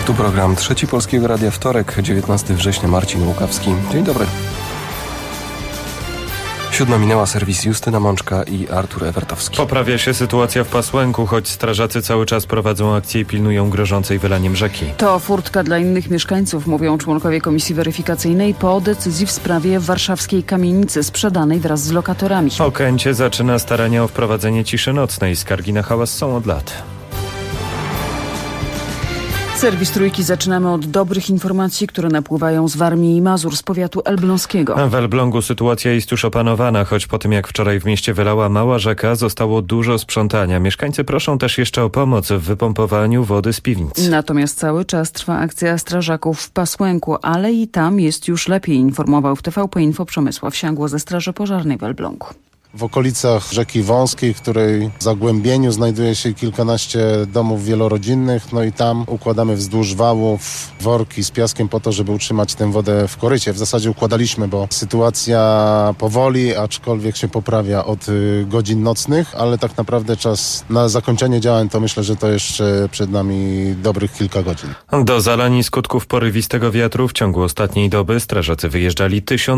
Tu program Trzeci Polskiego Radia, wtorek, 19 września, Marcin Łukawski. Dzień dobry. 7 minęła, serwis Justyna Mączka i Artur Ewertowski. Poprawia się sytuacja w Pasłęku, choć strażacy cały czas prowadzą akcję i pilnują grożącej wylaniem rzeki. To furtka dla innych mieszkańców, mówią członkowie komisji weryfikacyjnej po decyzji w sprawie warszawskiej kamienicy sprzedanej wraz z lokatorami. Okęcie zaczyna starania o wprowadzenie ciszy nocnej. Skargi na hałas są od lat. Serwis Trójki zaczynamy od dobrych informacji, które napływają z Warmii i Mazur, z powiatu elbląskiego. W Elblągu sytuacja jest już opanowana, choć po tym jak wczoraj w mieście wylała mała rzeka, zostało dużo sprzątania. Mieszkańcy proszą też jeszcze o pomoc w wypompowaniu wody z piwnic. Natomiast cały czas trwa akcja strażaków w Pasłęku, ale i tam jest już lepiej, informował w TVP Info Przemysław Siangło ze Straży Pożarnej w Elblągu. W okolicach rzeki Wąskiej, w której zagłębieniu znajduje się kilkanaście domów wielorodzinnych, no i tam układamy wzdłuż wałów worki z piaskiem po to, żeby utrzymać tę wodę w korycie. W zasadzie układaliśmy, bo sytuacja powoli, aczkolwiek się poprawia od godzin nocnych, ale tak naprawdę czas na zakończenie działań to myślę, że to jeszcze przed nami dobrych kilka godzin. Do zalań i skutków porywistego wiatru w ciągu ostatniej doby strażacy wyjeżdżali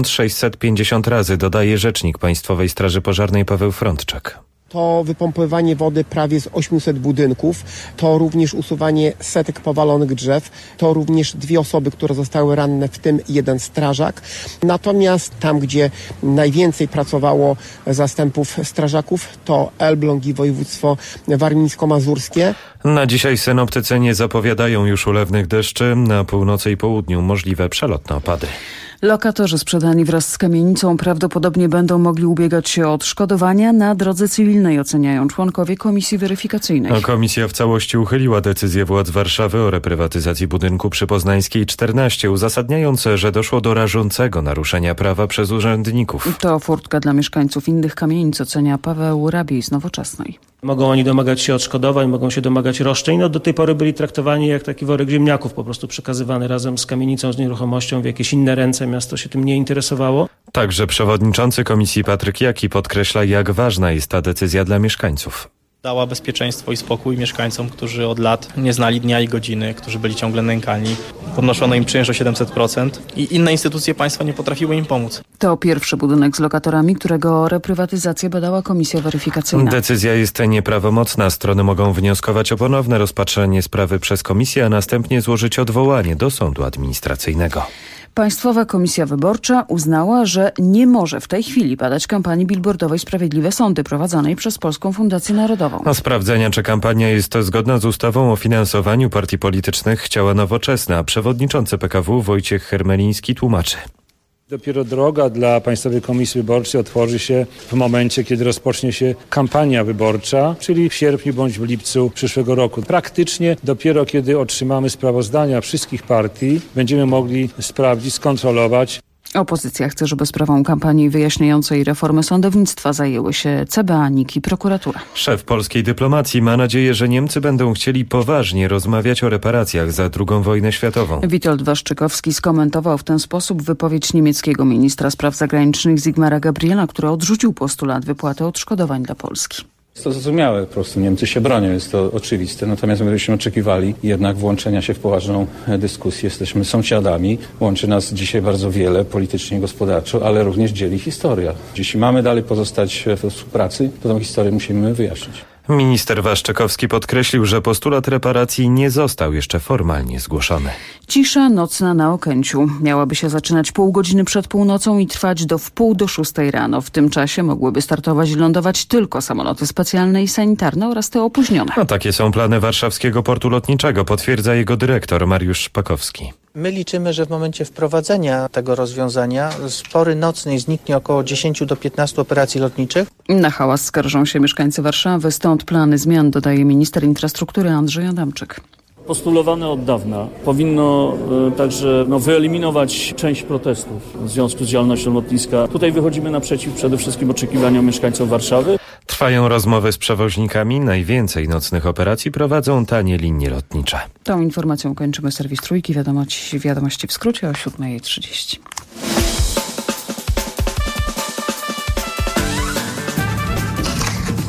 1650 razy, dodaje rzecznik Państwowej Straży Pożarnej Paweł Frądczak. To wypompowanie wody prawie z 800 budynków, to również usuwanie setek powalonych drzew, to również 2 osoby, które zostały ranne, w tym 1 strażak. Natomiast tam, gdzie najwięcej pracowało zastępów strażaków, to Elbląg i województwo warmińsko-mazurskie. Na dzisiaj synoptycy nie zapowiadają już ulewnych deszczy, na północy i południu możliwe przelotne opady. Lokatorzy sprzedani wraz z kamienicą prawdopodobnie będą mogli ubiegać się o odszkodowania na drodze cywilnej, oceniają członkowie komisji weryfikacyjnej. Komisja w całości uchyliła decyzję władz Warszawy o reprywatyzacji budynku przy Poznańskiej 14, uzasadniając, że doszło do rażącego naruszenia prawa przez urzędników. To furtka dla mieszkańców innych kamienic, ocenia Paweł Rabiej z Nowoczesnej. Mogą oni domagać się odszkodowań, mogą się domagać roszczeń. Do tej pory byli traktowani jak taki worek ziemniaków, po prostu przekazywany razem z kamienicą, z nieruchomością w jakieś inne ręce. Miasto się tym nie interesowało. Także przewodniczący komisji Patryk Jaki podkreśla, jak ważna jest ta decyzja dla mieszkańców. Dała bezpieczeństwo i spokój mieszkańcom, którzy od lat nie znali dnia i godziny, którzy byli ciągle nękani. Podnoszono im czynsz o 700% i inne instytucje państwa nie potrafiły im pomóc. To pierwszy budynek z lokatorami, którego reprywatyzację badała komisja weryfikacyjna. Decyzja jest nieprawomocna. Strony mogą wnioskować o ponowne rozpatrzenie sprawy przez komisję, a następnie złożyć odwołanie do sądu administracyjnego. Państwowa Komisja Wyborcza uznała, że nie może w tej chwili badać kampanii billboardowej Sprawiedliwe Sądy prowadzonej przez Polską Fundację Narodową. Do sprawdzenia, czy kampania jest zgodna z ustawą o finansowaniu partii politycznych, chciała Nowoczesna. Przewodniczący PKW Wojciech Hermeliński tłumaczy. Dopiero droga dla Państwowej Komisji Wyborczej otworzy się w momencie, kiedy rozpocznie się kampania wyborcza, czyli w sierpniu bądź w lipcu przyszłego roku. Praktycznie dopiero kiedy otrzymamy sprawozdania wszystkich partii, będziemy mogli sprawdzić, skontrolować. Opozycja chce, żeby sprawą kampanii wyjaśniającej reformę sądownictwa zajęły się CBA, NIK i prokuratura. Szef polskiej dyplomacji ma nadzieję, że Niemcy będą chcieli poważnie rozmawiać o reparacjach za II wojnę światową. Witold Waszczykowski skomentował w ten sposób wypowiedź niemieckiego ministra spraw zagranicznych Sigmara Gabriela, który odrzucił postulat wypłaty odszkodowań dla Polski. Jest to zrozumiałe, po prostu Niemcy się bronią, jest to oczywiste, natomiast my byśmy oczekiwali jednak włączenia się w poważną dyskusję. Jesteśmy sąsiadami, łączy nas dzisiaj bardzo wiele politycznie i gospodarczo, ale również dzieli historia. Jeśli mamy dalej pozostać we współpracy, to tę historię musimy wyjaśnić. Minister Waszczykowski podkreślił, że postulat reparacji nie został jeszcze formalnie zgłoszony. Cisza nocna na Okęciu. Miałaby się zaczynać pół godziny przed północą i trwać do 5:45 rano. W tym czasie mogłyby startować i lądować tylko samoloty specjalne i sanitarne oraz te opóźnione. No, takie są plany warszawskiego portu lotniczego, potwierdza jego dyrektor Mariusz Szpakowski. My liczymy, że w momencie wprowadzenia tego rozwiązania z pory nocnej zniknie około 10 do 15 operacji lotniczych. Na hałas skarżą się mieszkańcy Warszawy, stąd plany zmian, dodaje minister infrastruktury Andrzej Adamczyk. Postulowane od dawna. Powinno także wyeliminować część protestów w związku z działalnością lotniska. Tutaj wychodzimy naprzeciw przede wszystkim oczekiwaniom mieszkańców Warszawy. Trwają rozmowy z przewoźnikami. Najwięcej nocnych operacji prowadzą tanie linie lotnicze. Tą informacją kończymy serwis Trójki. Wiadomości w skrócie o 7:30.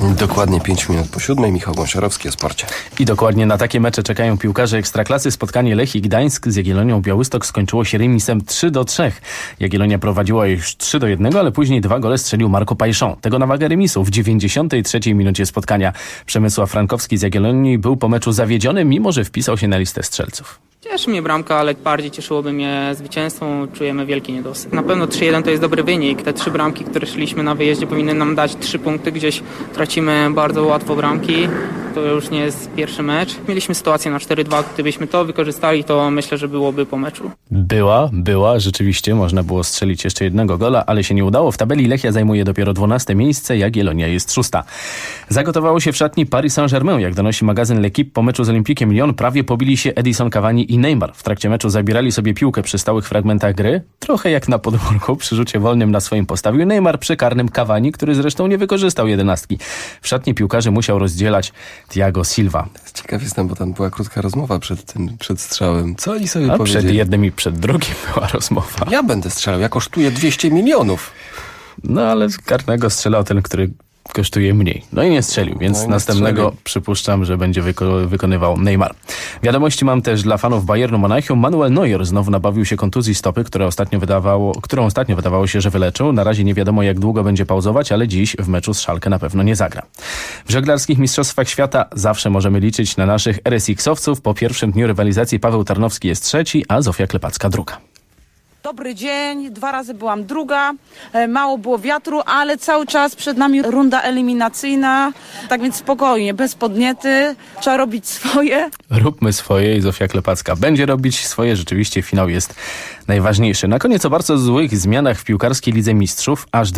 Dokładnie 5 minut po 7. Michał Gąsiorowski o sporcie. I dokładnie na takie mecze czekają piłkarze Ekstraklasy. Spotkanie Lechii Gdańsk z Jagiellonią Białystok skończyło się remisem 3-3. Jagiellonia prowadziła już 3-1, ale później 2 gole strzelił Marco Pajszon. Tego na wagę remisu w 93 minucie spotkania. Przemysław Frankowski z Jagiellonii był po meczu zawiedziony, mimo że wpisał się na listę strzelców. Cieszy mnie bramka, ale bardziej cieszyłoby mnie zwycięstwo. Czujemy wielki niedosyt. Na pewno 3-1 to jest dobry wynik. Te 3 bramki, które szliśmy na wyjeździe, powinny nam dać 3 punkty. Gdzieś tracimy bardzo łatwo bramki. To już nie jest pierwszy mecz. Mieliśmy sytuację na 4-2. Gdybyśmy to wykorzystali, to myślę, że byłoby po meczu. Była. Rzeczywiście można było strzelić jeszcze jednego gola, ale się nie udało. W tabeli Lechia zajmuje dopiero 12 miejsce, Jagiellonia jest 6. Zagotowało się w szatni Paris Saint-Germain. Jak donosi magazyn L'Equipe, po meczu z Olympiquem Lyon prawie pobili się Edison Cavani i Neymar. W trakcie meczu zabierali sobie piłkę przy stałych fragmentach gry. Trochę jak na podwórku. Przy rzucie wolnym na swoim postawił Neymar, przy karnym Cavani, który zresztą nie wykorzystał 11. W szatni piłkarzy musiał rozdzielać Thiago Silva. Ciekaw jestem, bo tam była krótka rozmowa przed strzałem. Co oni sobie powiedzieli? Przed jednym i przed drugim była rozmowa. Ja będę strzelał, ja kosztuję 200 milionów. No ale karnego strzelał ten, który kosztuje mniej. No i nie strzelił, więc następnego przypuszczam, że będzie wykonywał Neymar. Wiadomości mam też dla fanów Bayernu Monachium. Manuel Neuer znowu nabawił się kontuzji stopy, którą ostatnio wydawało się, że wyleczył. Na razie nie wiadomo, jak długo będzie pauzować, ale dziś w meczu z Schalke na pewno nie zagra. W żeglarskich mistrzostwach świata zawsze możemy liczyć na naszych RSX-owców. Po pierwszym dniu rywalizacji Paweł Tarnowski jest 3, a Zofia Klepacka 2. Dobry dzień, 2 razy byłam 2, mało było wiatru, ale cały czas przed nami runda eliminacyjna, tak więc spokojnie, bez podniety, trzeba robić swoje. Róbmy swoje i Zofia Klepacka będzie robić swoje, rzeczywiście finał jest najważniejszy. Na koniec o bardzo złych zmianach w piłkarskiej Lidze Mistrzów. Aż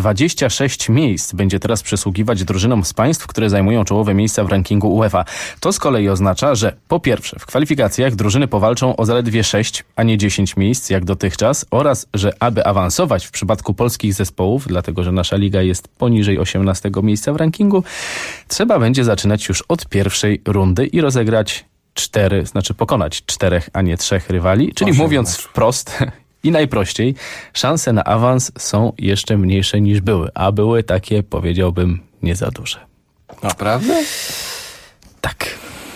26 miejsc będzie teraz przysługiwać drużynom z państw, które zajmują czołowe miejsca w rankingu UEFA. To z kolei oznacza, że po pierwsze w kwalifikacjach drużyny powalczą o zaledwie 6, a nie 10 miejsc jak dotychczas, oraz, że aby awansować w przypadku polskich zespołów, dlatego że nasza liga jest poniżej 18 miejsca w rankingu, trzeba będzie zaczynać już od pierwszej rundy i rozegrać pokonać 4, a nie 3 rywali, czyli mówiąc wprost i najprościej, szanse na awans są jeszcze mniejsze niż były, a były takie, powiedziałbym, nie za duże. Naprawdę? Tak.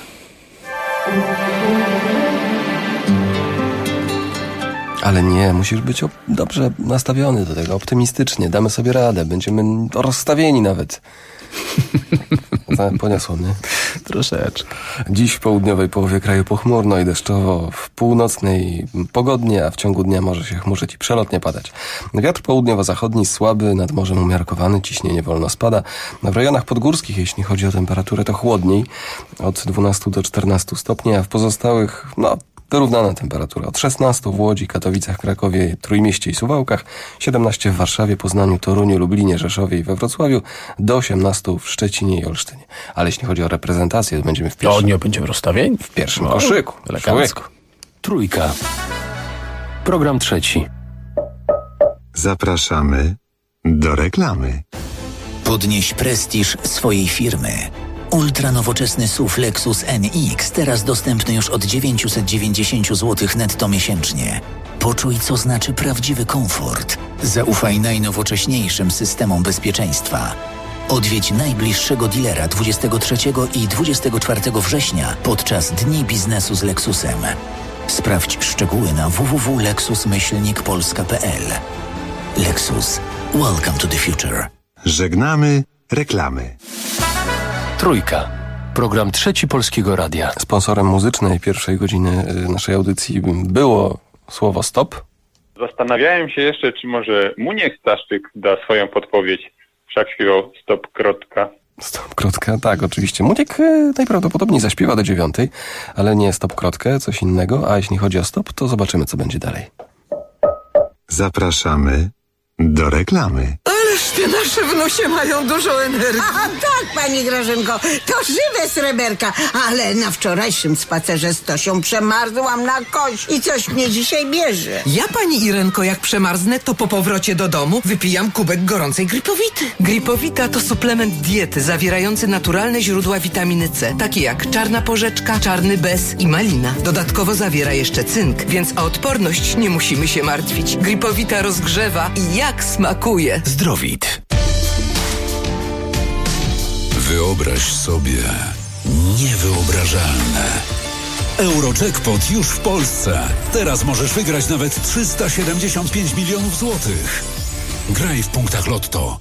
Ale nie, musisz być dobrze nastawiony do tego, optymistycznie. Damy sobie radę, będziemy rozstawieni nawet. Poniosło mnie. Troszeczkę. Dziś w południowej połowie kraju pochmurno i deszczowo, w północnej pogodnie, a w ciągu dnia może się chmurzyć i przelotnie padać. Wiatr południowo-zachodni słaby, nad morzem umiarkowany, ciśnienie wolno spada. W rejonach podgórskich, jeśli chodzi o temperaturę, to chłodniej, od 12 do 14 stopni, a w pozostałych, wyrównana temperatura. Od 16 w Łodzi, Katowicach, Krakowie, Trójmieście i Suwałkach, 17 w Warszawie, Poznaniu, Toruniu, Lublinie, Rzeszowie i we Wrocławiu, do 18 w Szczecinie i Olsztynie. Ale jeśli chodzi o reprezentację, to będziemy w pierwszym... nie będziemy rozstawieni? W pierwszym koszyku. Elegancko. Trójka. Program 3. Zapraszamy do reklamy. Podnieś prestiż swojej firmy. Ultranowoczesny SUV Lexus NX teraz dostępny już od 990 zł netto miesięcznie. Poczuj, co znaczy prawdziwy komfort. Zaufaj najnowocześniejszym systemom bezpieczeństwa. Odwiedź najbliższego dealera 23 i 24 września podczas Dni Biznesu z Lexusem. Sprawdź szczegóły na www.lexus-polska.pl. Lexus. Welcome to the future. Żegnamy reklamy. Trójka. Program 3 Polskiego Radia. Sponsorem muzycznej pierwszej godziny naszej audycji było słowo stop. Zastanawiałem się jeszcze, czy może Muniek Staszczyk da swoją podpowiedź. Wszak śpiewał stop, krotka. Stop, krotka, tak, oczywiście. Muniek najprawdopodobniej zaśpiewa do 9, ale nie stop, krotkę, coś innego. A jeśli chodzi o stop, to zobaczymy, co będzie dalej. Zapraszamy do reklamy. Ależ te nasze wnusie mają dużo energii. A tak, pani Grażynko, to żywe sreberka, ale na wczorajszym spacerze z Tosią przemarzłam na kość i coś mnie dzisiaj bierze. Ja, pani Irenko, jak przemarznę, to po powrocie do domu wypijam kubek gorącej Gripowity. Gripowita to suplement diety zawierający naturalne źródła witaminy C, takie jak czarna porzeczka, czarny bez i malina. Dodatkowo zawiera jeszcze cynk, więc o odporność nie musimy się martwić. Gripowita rozgrzewa i jak smakuje. Zdrowit. Wyobraź sobie niewyobrażalne. Eurojackpot już w Polsce. Teraz możesz wygrać nawet 375 milionów złotych. Graj w punktach Lotto.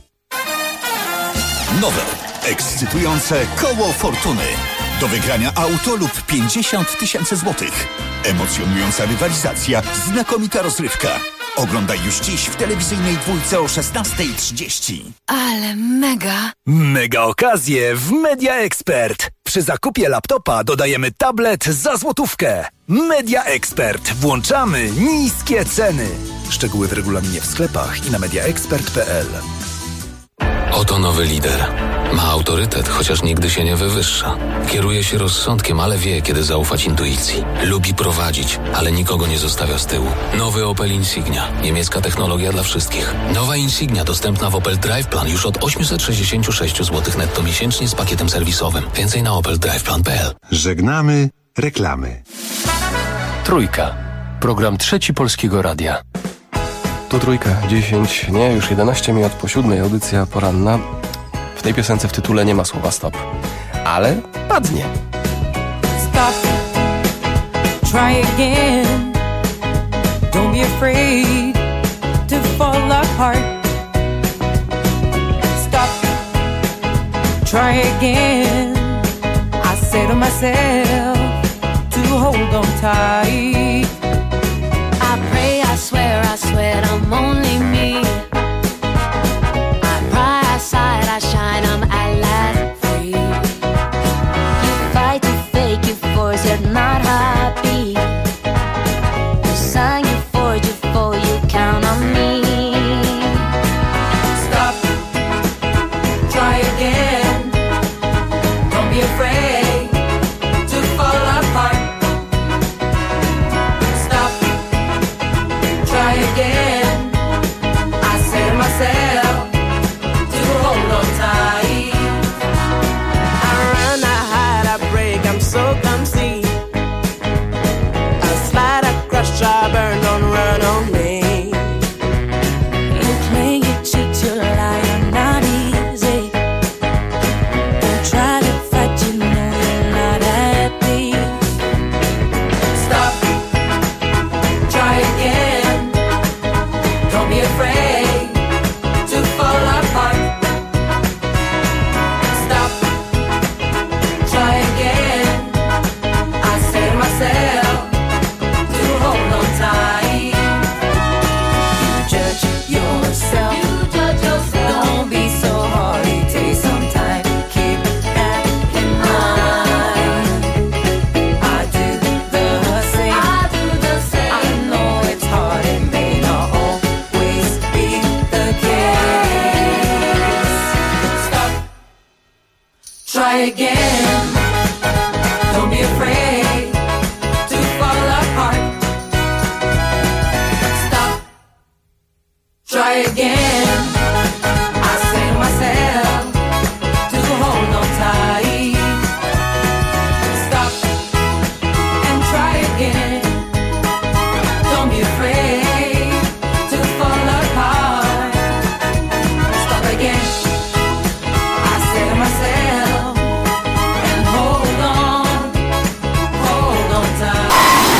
Nowe, ekscytujące koło fortuny. Do wygrania auto lub 50 000 złotych. Emocjonująca rywalizacja, znakomita rozrywka. Oglądaj już dziś w telewizyjnej dwójce o 16:30. Ale mega! Mega okazje w Media Expert. Przy zakupie laptopa dodajemy tablet za złotówkę. Media Expert. Włączamy niskie ceny. Szczegóły w regulaminie w sklepach i na mediaexpert.pl. Oto nowy lider. Ma autorytet, chociaż nigdy się nie wywyższa. Kieruje się rozsądkiem, ale wie, kiedy zaufać intuicji. Lubi prowadzić, ale nikogo nie zostawia z tyłu. Nowy Opel Insignia. Niemiecka technologia dla wszystkich. Nowa Insignia dostępna w Opel Drive Plan już od 866 zł netto miesięcznie z pakietem serwisowym. Więcej na opeldriveplan.pl. Żegnamy reklamy. Trójka. Program Trzeci Polskiego Radia. Tu Trójka, 10, nie, już 11 minut po 7, audycja poranna. W tej piosence w tytule nie ma słowa stop, ale padnie. Stop, try again. Don't be afraid to fall apart. Stop, try again. I say to myself to hold on tight. I pray, I swear I'm only me. I cry, I sigh, I shine, I'm at last free. You fight, you fake, you force, you're not happy. You sign, you forge, you fall, you count on me. Stop, try again. Don't be afraid to fall apart. Stop, try again. I say to myself to hold on tight. I run, I hide, I break, I'm so clumsy. I slide, I crush, I burn, don't run on me. You play, you cheat, you lie, you're not easy. Don't try to fight, you know you're not happy. Stop, try again. Don't be afraid to fall apart. Stop, try again. I say to myself to hold on tight. You judge yourself. Don't be so hard. It takes some time. Keep that in mind. I do the same. I know it's hard. It may not always be the case. Stop. Try again. Don't be afraid to fall apart. Stop. Try again. I say to myself to hold on tight. Stop and try again. Don't be afraid to fall apart. Stop again. I say to myself and hold on tight.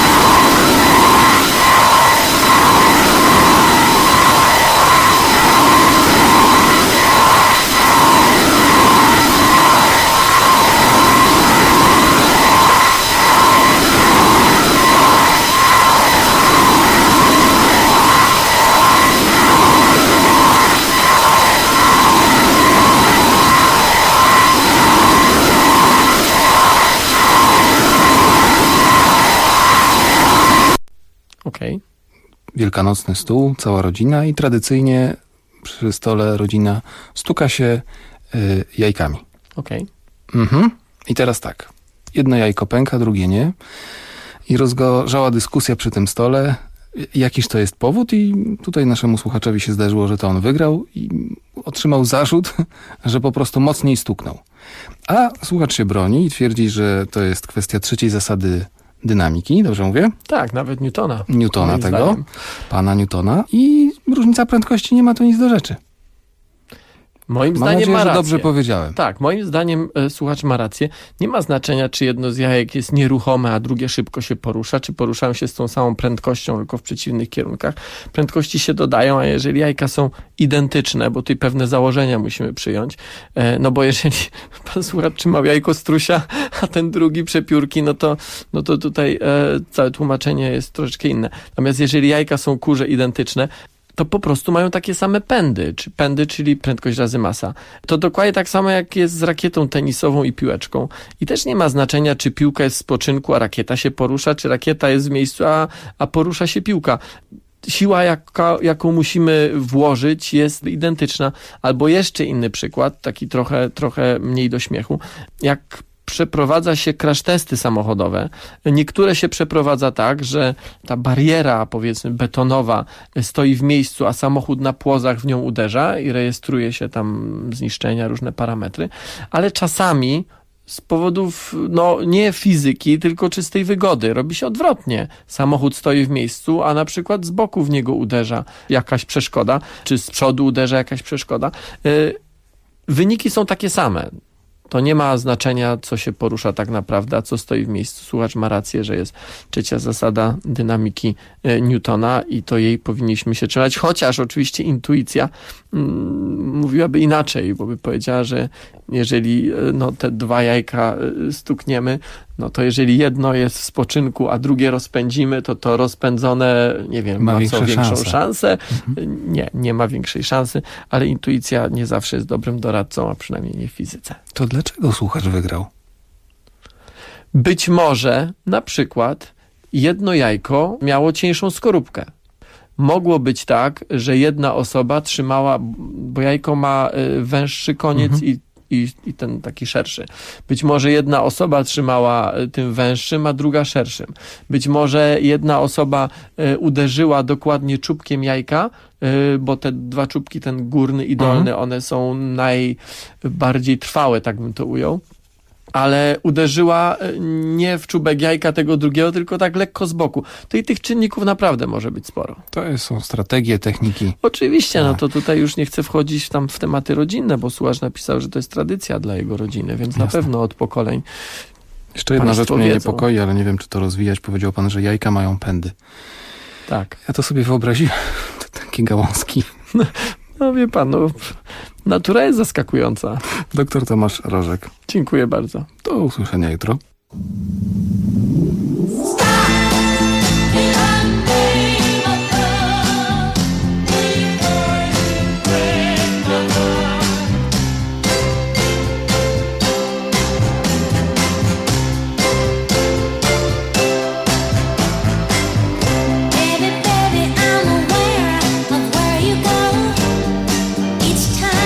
Okej. Wielkanocny stół, cała rodzina i tradycyjnie przy stole rodzina stuka się jajkami. Okej. I teraz tak. Jedno jajko pęka, drugie nie. I rozgorzała dyskusja przy tym stole, jakiż to jest powód, i tutaj naszemu słuchaczowi się zdarzyło, że to on wygrał i otrzymał zarzut, że po prostu mocniej stuknął. A słuchacz się broni i twierdzi, że to jest kwestia trzeciej zasady dynamiki, dobrze mówię? Tak, nawet Newtona. Newtona tego, zdaniem. pana Newtona, i różnica prędkości nie ma tu nic do rzeczy. Moim Mam zdaniem nadzieję, ma że rację. dobrze powiedziałem. Tak, moim zdaniem słuchacz ma rację. Nie ma znaczenia, czy jedno z jajek jest nieruchome, a drugie szybko się porusza, czy poruszają się z tą samą prędkością, tylko w przeciwnych kierunkach. Prędkości się dodają, a jeżeli jajka są identyczne, bo tutaj pewne założenia musimy przyjąć, no bo jeżeli pan słuchacz trzymał jajko strusia, a ten drugi przepiórki, no to tutaj całe tłumaczenie jest troszeczkę inne. Natomiast jeżeli jajka są kurze identyczne, to po prostu mają takie same pędy, czyli prędkość razy masa. To dokładnie tak samo jak jest z rakietą tenisową i piłeczką. I też nie ma znaczenia, czy piłka jest w spoczynku, a rakieta się porusza, czy rakieta jest w miejscu, a porusza się piłka. Siła, jaką musimy włożyć, jest identyczna. Albo jeszcze inny przykład, taki trochę mniej do śmiechu. Jak przeprowadza się crash testy samochodowe. Niektóre się przeprowadza tak, że ta bariera, powiedzmy, betonowa stoi w miejscu, a samochód na płozach w nią uderza i rejestruje się tam zniszczenia, różne parametry, ale czasami z powodów, nie fizyki, tylko czystej wygody. Robi się odwrotnie. Samochód stoi w miejscu, a na przykład z boku w niego uderza jakaś przeszkoda, czy z przodu uderza jakaś przeszkoda. Wyniki są takie same. To nie ma znaczenia, co się porusza tak naprawdę, a co stoi w miejscu. Słuchacz ma rację, że jest trzecia zasada dynamiki Newtona i to jej powinniśmy się trzymać, chociaż oczywiście intuicja mówiłaby inaczej, bo by powiedziała, że jeżeli te dwa jajka stukniemy, to jeżeli jedno jest w spoczynku, a drugie rozpędzimy, to rozpędzone, nie wiem, ma większą szansę. Nie ma większej szansy, ale intuicja nie zawsze jest dobrym doradcą, a przynajmniej nie w fizyce. To dlaczego słuchacz wygrał? Być może na przykład jedno jajko miało cieńszą skorupkę. Mogło być tak, że jedna osoba trzymała, bo jajko ma węższy koniec i ten taki szerszy. Być może jedna osoba trzymała tym węższym, a druga szerszym. Być może jedna osoba uderzyła dokładnie czubkiem jajka, bo te dwa czubki, ten górny i dolny, one są najbardziej trwałe, tak bym to ujął. Ale uderzyła nie w czubek jajka tego drugiego, tylko tak lekko z boku. To i tych czynników naprawdę może być sporo. To są strategie, techniki. Oczywiście, to tutaj już nie chcę wchodzić w tematy rodzinne, bo słuchacz napisał, że to jest tradycja dla jego rodziny, więc na pewno od pokoleń. Jeszcze jedna rzecz mnie niepokoi, ale nie wiem, czy to rozwijać. Powiedział pan, że jajka mają pędy. Tak. Ja to sobie wyobraziłem. To takie gałązki. Wie pan, natura jest zaskakująca. Doktor Tomasz Rożek. Dziękuję bardzo. Do usłyszenia jutro.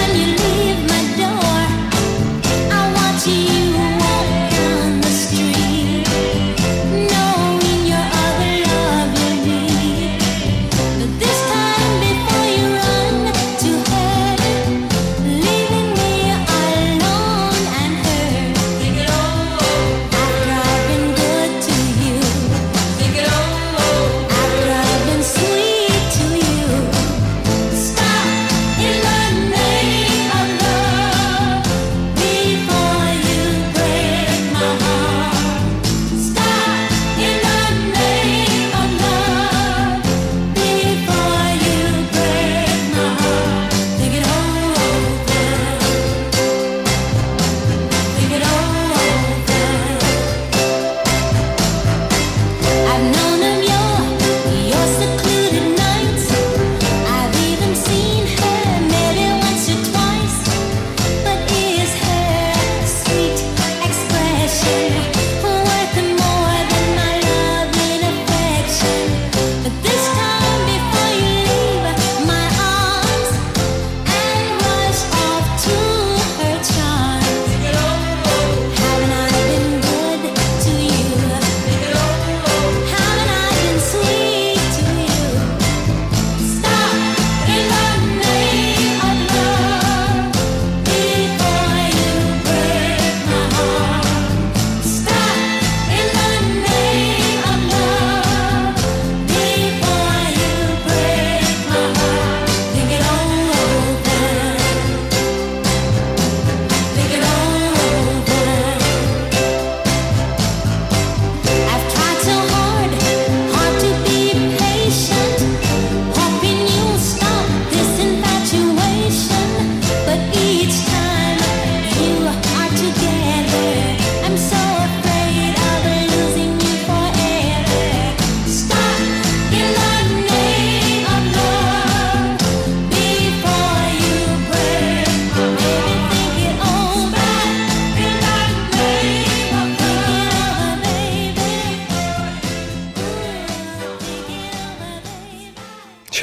You walk down the street.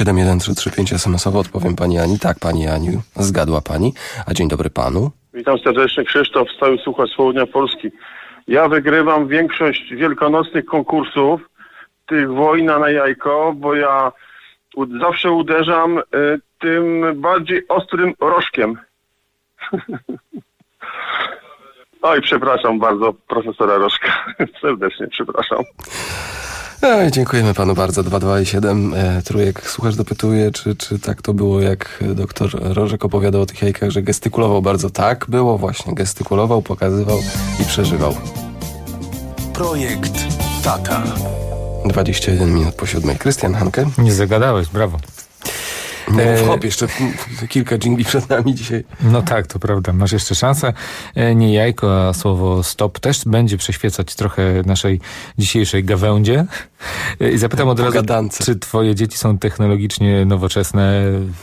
71335 SMS-owo odpowiem pani Ani. Tak, pani Aniu, zgadła pani. A dzień dobry panu. Witam serdecznie, Krzysztof, stały słuchacz Południa Polski. Ja wygrywam większość wielkanocnych konkursów, tych wojna na jajko, bo ja zawsze uderzam tym bardziej ostrym rożkiem. Oj, przepraszam bardzo profesora Rożka. Serdecznie przepraszam. Oj, dziękujemy panu bardzo. 227 Trójek. Słuchacz dopytuje, czy tak to było, jak doktor Rożek opowiadał o tych jajkach, że gestykulował bardzo. Tak było właśnie. Gestykulował, pokazywał i przeżywał. Projekt Tata. 21 minut po 7. Krystian Hanke. Nie zagadałeś, brawo. No, hop, jeszcze kilka dżingli przed nami dzisiaj. No tak, to prawda, masz jeszcze szansę. Nie jajko, a słowo stop też będzie przeświecać trochę naszej dzisiejszej gawędzie. I zapytam od razu, czy twoje dzieci są technologicznie nowoczesne?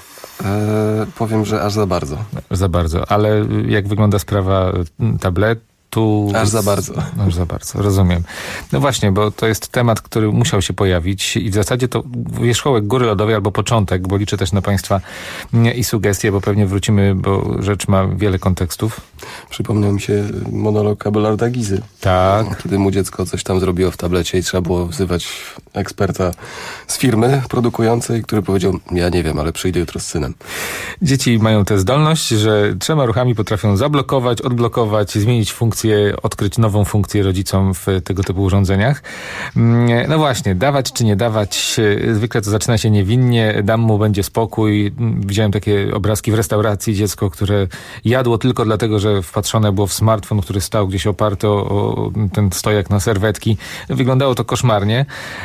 Powiem, że aż za bardzo. Za bardzo, ale jak wygląda sprawa tabletu? Aż za bardzo. Aż za bardzo, rozumiem. No właśnie, bo to jest temat, który musiał się pojawić i w zasadzie to wierzchołek góry lodowej albo początek, bo liczę też na państwa i sugestie, bo pewnie wrócimy, bo rzecz ma wiele kontekstów. Przypomniał mi się monolog Abelarda Gizy. Tak. Kiedy mu dziecko coś tam zrobiło w tablecie i trzeba było wzywać eksperta z firmy produkującej, który powiedział, ja nie wiem, ale przyjdę jutro z synem. Dzieci mają tę zdolność, że 3 ruchami potrafią zablokować, odblokować, zmienić funkcję, odkryć nową funkcję rodzicom w tego typu urządzeniach. No właśnie, dawać czy nie dawać, zwykle to zaczyna się niewinnie, dam mu, będzie spokój. Widziałem takie obrazki w restauracji, dziecko, które jadło tylko dlatego, że wpatrzone było w smartfon, który stał gdzieś oparty o ten stojak na serwetki. Wyglądało to koszmarnie.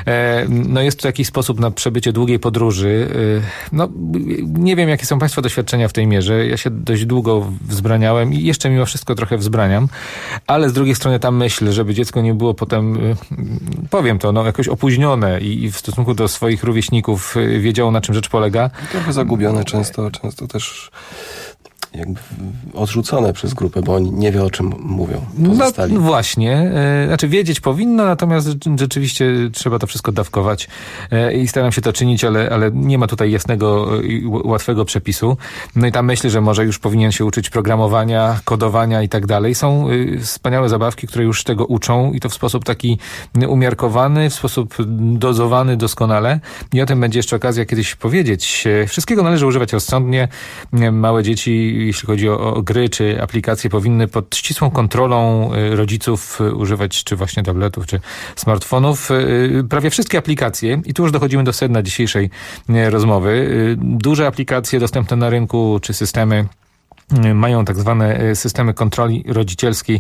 No jest to jakiś sposób na przebycie długiej podróży. No nie wiem, jakie są państwa doświadczenia w tej mierze. Ja się dość długo wzbraniałem i jeszcze mimo wszystko trochę wzbraniam. Ale z drugiej strony ta myśl, żeby dziecko nie było potem, powiem to, no jakoś opóźnione i w stosunku do swoich rówieśników wiedziało, na czym rzecz polega. Trochę zagubione, często też jakby odrzucone przez grupę, bo oni nie wie, o czym mówią pozostali. No właśnie, znaczy wiedzieć powinno, natomiast rzeczywiście trzeba to wszystko dawkować i staram się to czynić, ale nie ma tutaj jasnego i łatwego przepisu. No i ta myśl, że może już powinien się uczyć programowania, kodowania i tak dalej. Są wspaniałe zabawki, które już tego uczą i to w sposób taki umiarkowany, w sposób dozowany doskonale i o tym będzie jeszcze okazja kiedyś powiedzieć. Wszystkiego należy używać rozsądnie. Małe dzieci, jeśli chodzi o gry czy aplikacje, powinny pod ścisłą kontrolą rodziców używać czy właśnie tabletów, czy smartfonów. Prawie wszystkie aplikacje, i tu już dochodzimy do sedna dzisiejszej rozmowy, duże aplikacje dostępne na rynku, czy systemy mają tak zwane systemy kontroli rodzicielskiej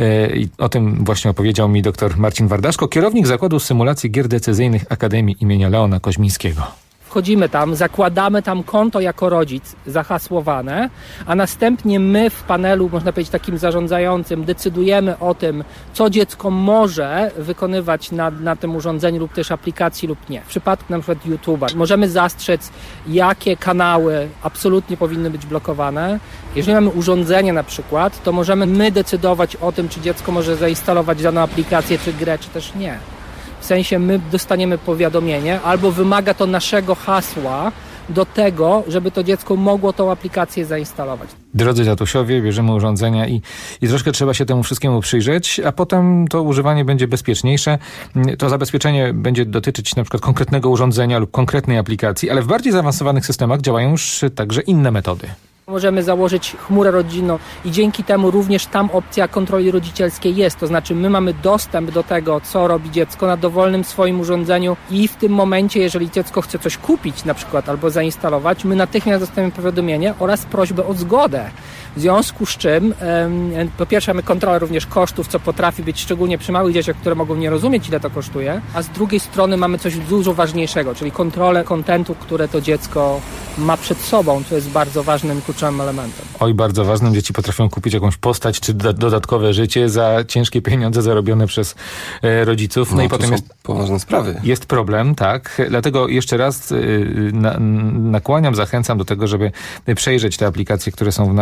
i o tym właśnie opowiedział mi dr Marcin Wardaszko, kierownik Zakładu Symulacji Gier Decyzyjnych Akademii imienia Leona Koźmińskiego. Wchodzimy tam, zakładamy tam konto jako rodzic zahasłowane, a następnie my w panelu, można powiedzieć takim zarządzającym, decydujemy o tym, co dziecko może wykonywać na tym urządzeniu lub też aplikacji lub nie. W przypadku na przykład YouTube'a możemy zastrzec, jakie kanały absolutnie powinny być blokowane. Jeżeli mamy urządzenie na przykład, to możemy my decydować o tym, czy dziecko może zainstalować daną aplikację, czy grę, czy też nie. W sensie my dostaniemy powiadomienie, albo wymaga to naszego hasła do tego, żeby to dziecko mogło tą aplikację zainstalować. Drodzy tatusiowie, bierzemy urządzenia i troszkę trzeba się temu wszystkiemu przyjrzeć, a potem to używanie będzie bezpieczniejsze. To zabezpieczenie będzie dotyczyć na przykład konkretnego urządzenia lub konkretnej aplikacji, ale w bardziej zaawansowanych systemach działają już także inne metody. Możemy założyć chmurę rodzinną i dzięki temu również tam opcja kontroli rodzicielskiej jest. To znaczy my mamy dostęp do tego, co robi dziecko na dowolnym swoim urządzeniu i w tym momencie, jeżeli dziecko chce coś kupić na przykład albo zainstalować, my natychmiast dostajemy powiadomienie oraz prośbę o zgodę. W związku z czym po pierwsze mamy kontrolę również kosztów, co potrafi być szczególnie przy małych dzieciach, które mogą nie rozumieć, ile to kosztuje, a z drugiej strony mamy coś dużo ważniejszego, czyli kontrolę kontentu, które to dziecko ma przed sobą, co jest bardzo ważnym kluczowym elementem. Oj, bardzo ważnym. Dzieci potrafią kupić jakąś postać czy dodatkowe życie za ciężkie pieniądze zarobione przez rodziców. No i potem jest poważne sprawy. Jest problem, tak. Dlatego jeszcze raz nakłaniam, zachęcam do tego, żeby przejrzeć te aplikacje, które są w naszym lub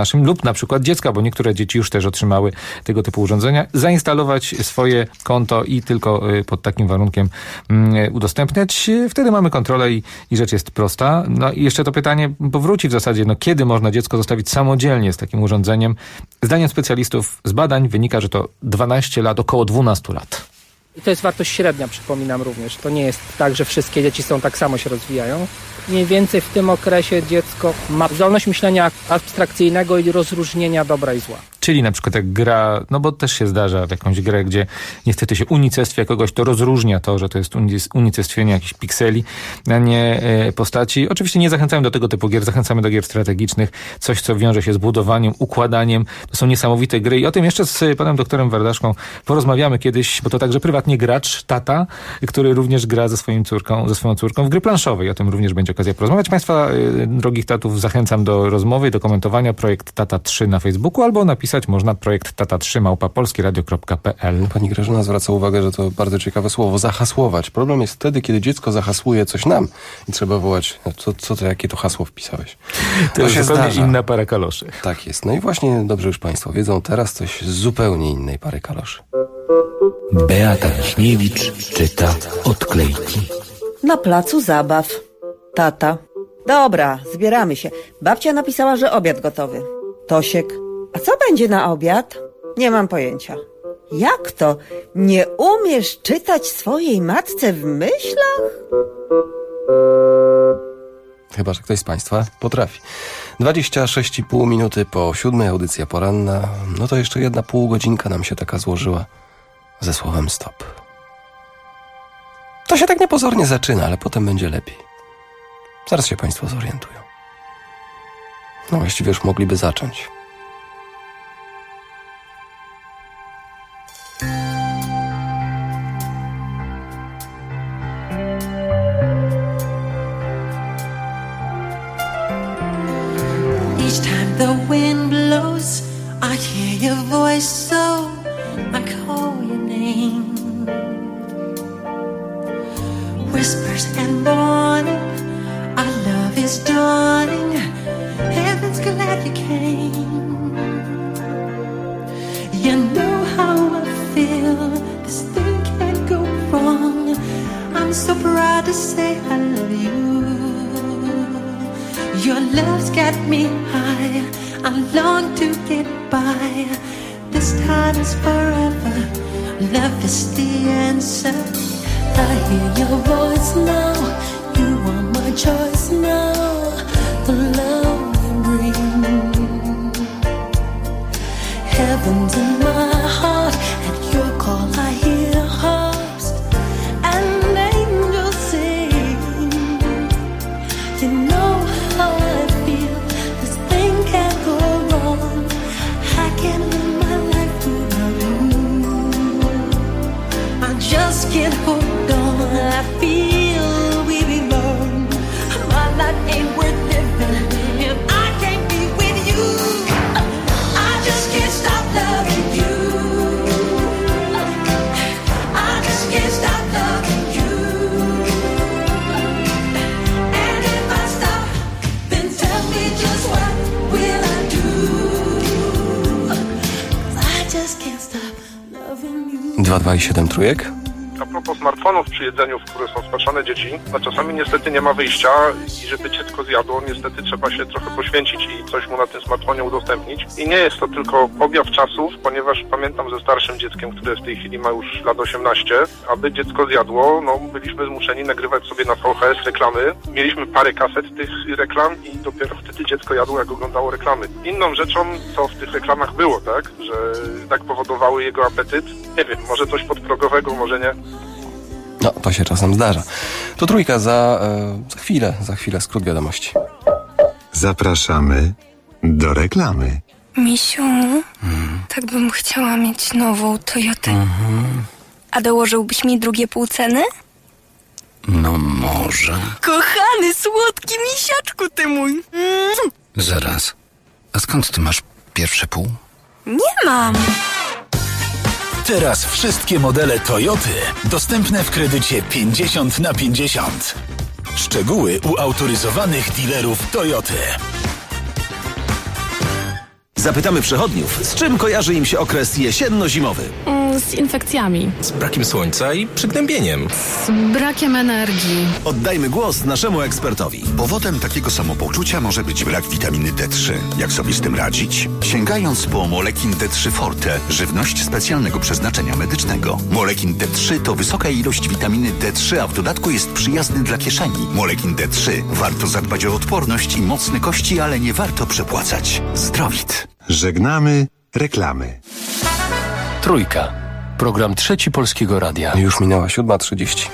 lub na przykład dziecka, bo niektóre dzieci już też otrzymały tego typu urządzenia, zainstalować swoje konto i tylko pod takim warunkiem udostępniać. Wtedy mamy kontrolę i rzecz jest prosta. No i jeszcze to pytanie powróci w zasadzie, kiedy można dziecko zostawić samodzielnie z takim urządzeniem. Zdaniem specjalistów z badań wynika, że to 12 lat, około 12 lat. I to jest wartość średnia, przypominam również. To nie jest tak, że wszystkie dzieci tak samo się rozwijają. Mniej więcej w tym okresie dziecko ma zdolność myślenia abstrakcyjnego i rozróżnienia dobra i zła. Czyli na przykład jak gra, bo też się zdarza w jakąś grę, gdzie niestety się unicestwia kogoś, to rozróżnia to, że to jest unicestwienie jakichś pikseli, a nie postaci. Oczywiście nie zachęcamy do tego typu gier, zachęcamy do gier strategicznych, coś co wiąże się z budowaniem, układaniem. To są niesamowite gry i o tym jeszcze z panem doktorem Wardaszką porozmawiamy kiedyś, bo to także prywatnie gracz, tata, który również gra ze swoją córką w gry planszowej. O tym również będzie okazja porozmawiać. Państwa, drogich tatów, zachęcam do rozmowy, do komentowania. Projekt Tata 3 na Facebooku albo napisać można projekt tata3@polskieradio.pl. Pani Grażyna zwraca uwagę, że to bardzo ciekawe słowo, zahasłować. Problem jest wtedy, kiedy dziecko zahasłuje coś nam i trzeba wołać, jakie to hasło wpisałeś. To jest zupełnie inna para kaloszy. Tak jest. No i właśnie dobrze już Państwo wiedzą, teraz coś z zupełnie innej pary kaloszy. Beata Wiśniewicz czyta odklejki. Na placu zabaw. Tata. Dobra, zbieramy się. Babcia napisała, że obiad gotowy. Tosiek. A co będzie na obiad? Nie mam pojęcia. Jak to? Nie umiesz czytać swojej matce w myślach? Chyba że ktoś z Państwa potrafi. 26,5 minuty po 7, audycja poranna. No to jeszcze jedna półgodzinka nam się taka złożyła ze słowem stop. To się tak niepozornie zaczyna, ale potem będzie lepiej. Zaraz się Państwo zorientują. No właściwie już mogliby zacząć. Each time the wind blows, I hear your voice, so I call your name. Whispers and morning, our love is dawning. Heaven's glad you came. You know how I feel. This thing can't go wrong. I'm so proud to say I love you. Your love's got me high. I long to get by. This time is forever. Love is the answer. I hear your voice now. You are my choice now. The love you bring. Heaven's in my heart. At your call I hear harps and angels sing. You know how I feel. This thing can't go wrong. I can't live my life without you. I just can't hold on. I feel we belong. My life ain't worth living if I can't be with you. I just can't stop loving you. I just can't stop loving you. And if I stop, then tell me just what will I do? 'Cause I just can't stop loving you. 2,27 trójek. A propos smartfonów przy jedzeniu, w które są wpatrzane dzieci, no czasami niestety nie ma wyjścia i żeby dziecko zjadło, niestety trzeba się trochę poświęcić i coś mu na tym smartfonie udostępnić. I nie jest to tylko objaw czasów, ponieważ pamiętam ze starszym dzieckiem, które w tej chwili ma już lat 18, aby dziecko zjadło, no byliśmy zmuszeni nagrywać sobie na VHS reklamy. Mieliśmy parę kaset tych reklam i dopiero wtedy dziecko jadło, jak oglądało reklamy. Inną rzeczą, co w tych reklamach było, tak, że tak powodowały jego apetyt. Nie wiem, może coś podprogowego, może nie. No, to się czasem zdarza. To trójka za chwilę skrót wiadomości. Zapraszamy do reklamy. Misiu, tak bym chciała mieć nową Toyotę. A dołożyłbyś mi drugie pół ceny? No może. Kochany, słodki misiaczku ty mój. Zaraz. A skąd ty masz pierwsze pół? Nie mam. Teraz wszystkie modele Toyoty dostępne w kredycie 50/50. Szczegóły u autoryzowanych dealerów Toyoty. Zapytamy przechodniów, z czym kojarzy im się okres jesienno-zimowy. Z infekcjami. Z brakiem słońca i przygnębieniem. Z brakiem energii. Oddajmy głos naszemu ekspertowi. Powodem takiego samopoczucia może być brak witaminy D3. Jak sobie z tym radzić? Sięgając po Molekin D3 Forte, żywność specjalnego przeznaczenia medycznego. Molekin D3 to wysoka ilość witaminy D3, a w dodatku jest przyjazny dla kieszeni. Molekin D3. Warto zadbać o odporność i mocne kości, ale nie warto przepłacać. Zdrowit. Żegnamy reklamy. Trójka. Program Trzeci Polskiego Radia. Już minęła 7:30.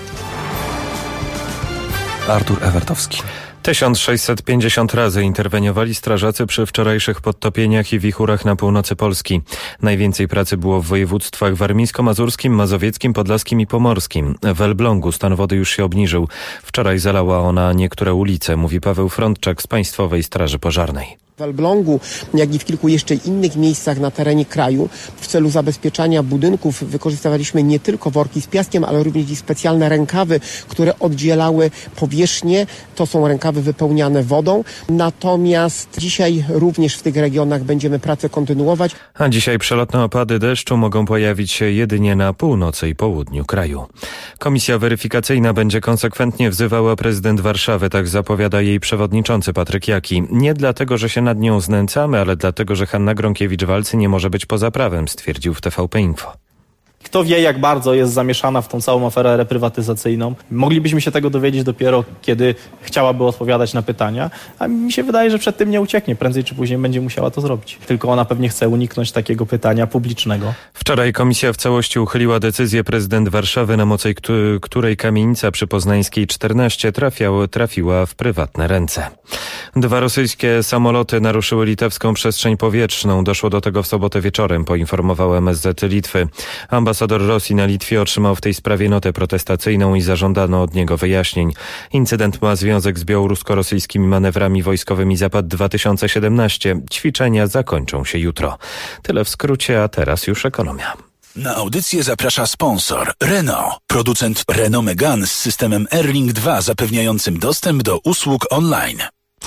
Artur Ewertowski. 1650 razy interweniowali strażacy przy wczorajszych podtopieniach i wichurach na północy Polski. Najwięcej pracy było w województwach warmińsko-mazurskim, mazowieckim, podlaskim i pomorskim. W Elblągu stan wody już się obniżył. Wczoraj zalała ona niektóre ulice, mówi Paweł Frądczak z Państwowej Straży Pożarnej. W Elblągu, jak i w kilku jeszcze innych miejscach na terenie kraju w celu zabezpieczania budynków wykorzystywaliśmy nie tylko worki z piaskiem, ale również i specjalne rękawy, które oddzielały powierzchnię. To są rękawy wypełniane wodą. Natomiast dzisiaj również w tych regionach będziemy pracę kontynuować. A dzisiaj przelotne opady deszczu mogą pojawić się jedynie na północy i południu kraju. Komisja weryfikacyjna będzie konsekwentnie wzywała prezydent Warszawy, tak zapowiada jej przewodniczący Patryk Jaki. Nie dlatego, że się nad nią znęcamy, ale dlatego, że Hanna Gronkiewicz-Waltz nie może być poza prawem, stwierdził w TVP Info. Kto wie, jak bardzo jest zamieszana w tą całą aferę reprywatyzacyjną. Moglibyśmy się tego dowiedzieć dopiero, kiedy chciałaby odpowiadać na pytania, a mi się wydaje, że przed tym nie ucieknie. Prędzej czy później będzie musiała to zrobić. Tylko ona pewnie chce uniknąć takiego pytania publicznego. Wczoraj komisja w całości uchyliła decyzję prezydent Warszawy, na mocy której kamienica przy Poznańskiej 14 trafiła w prywatne ręce. 2 rosyjskie samoloty naruszyły litewską przestrzeń powietrzną. Doszło do tego w sobotę wieczorem, poinformował MSZ Litwy. Ambasador Rosji na Litwie otrzymał w tej sprawie notę protestacyjną i zażądano od niego wyjaśnień. Incydent ma związek z białorusko-rosyjskimi manewrami wojskowymi Zapad 2017. Ćwiczenia zakończą się jutro. Tyle w skrócie, a teraz już ekonomia. Na audycję zaprasza sponsor Renault, producent Renault Megane z systemem Airlink 2 zapewniającym dostęp do usług online.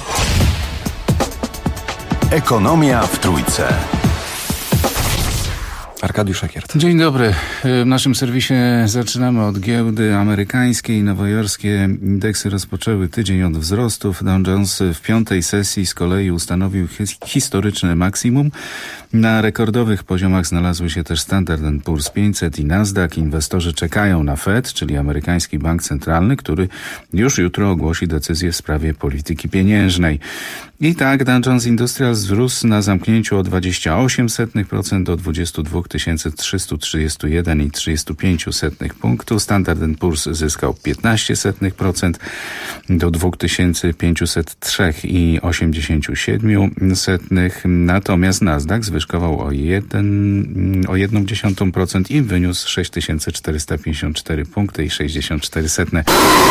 Ekonomia w Trójce. Arkadiusz Ekiert. Dzień dobry. W naszym serwisie zaczynamy od giełdy amerykańskiej. Nowojorskie indeksy rozpoczęły tydzień od wzrostów. Dow Jones w 5. sesji z kolei ustanowił historyczne maksimum. Na rekordowych poziomach znalazły się też Standard & Poor's 500 i Nasdaq. Inwestorzy czekają na Fed, czyli amerykański bank centralny, który już jutro ogłosi decyzję w sprawie polityki pieniężnej. I tak Dow Jones Industrial wzrósł na zamknięciu o 0,28% do 22 331,35 punktu. Standard & Poor's zyskał 0,15% do 2503,87. Natomiast Nasdaq zwyżkował o 0,1% i wyniósł 6454 punkty i 64 setne.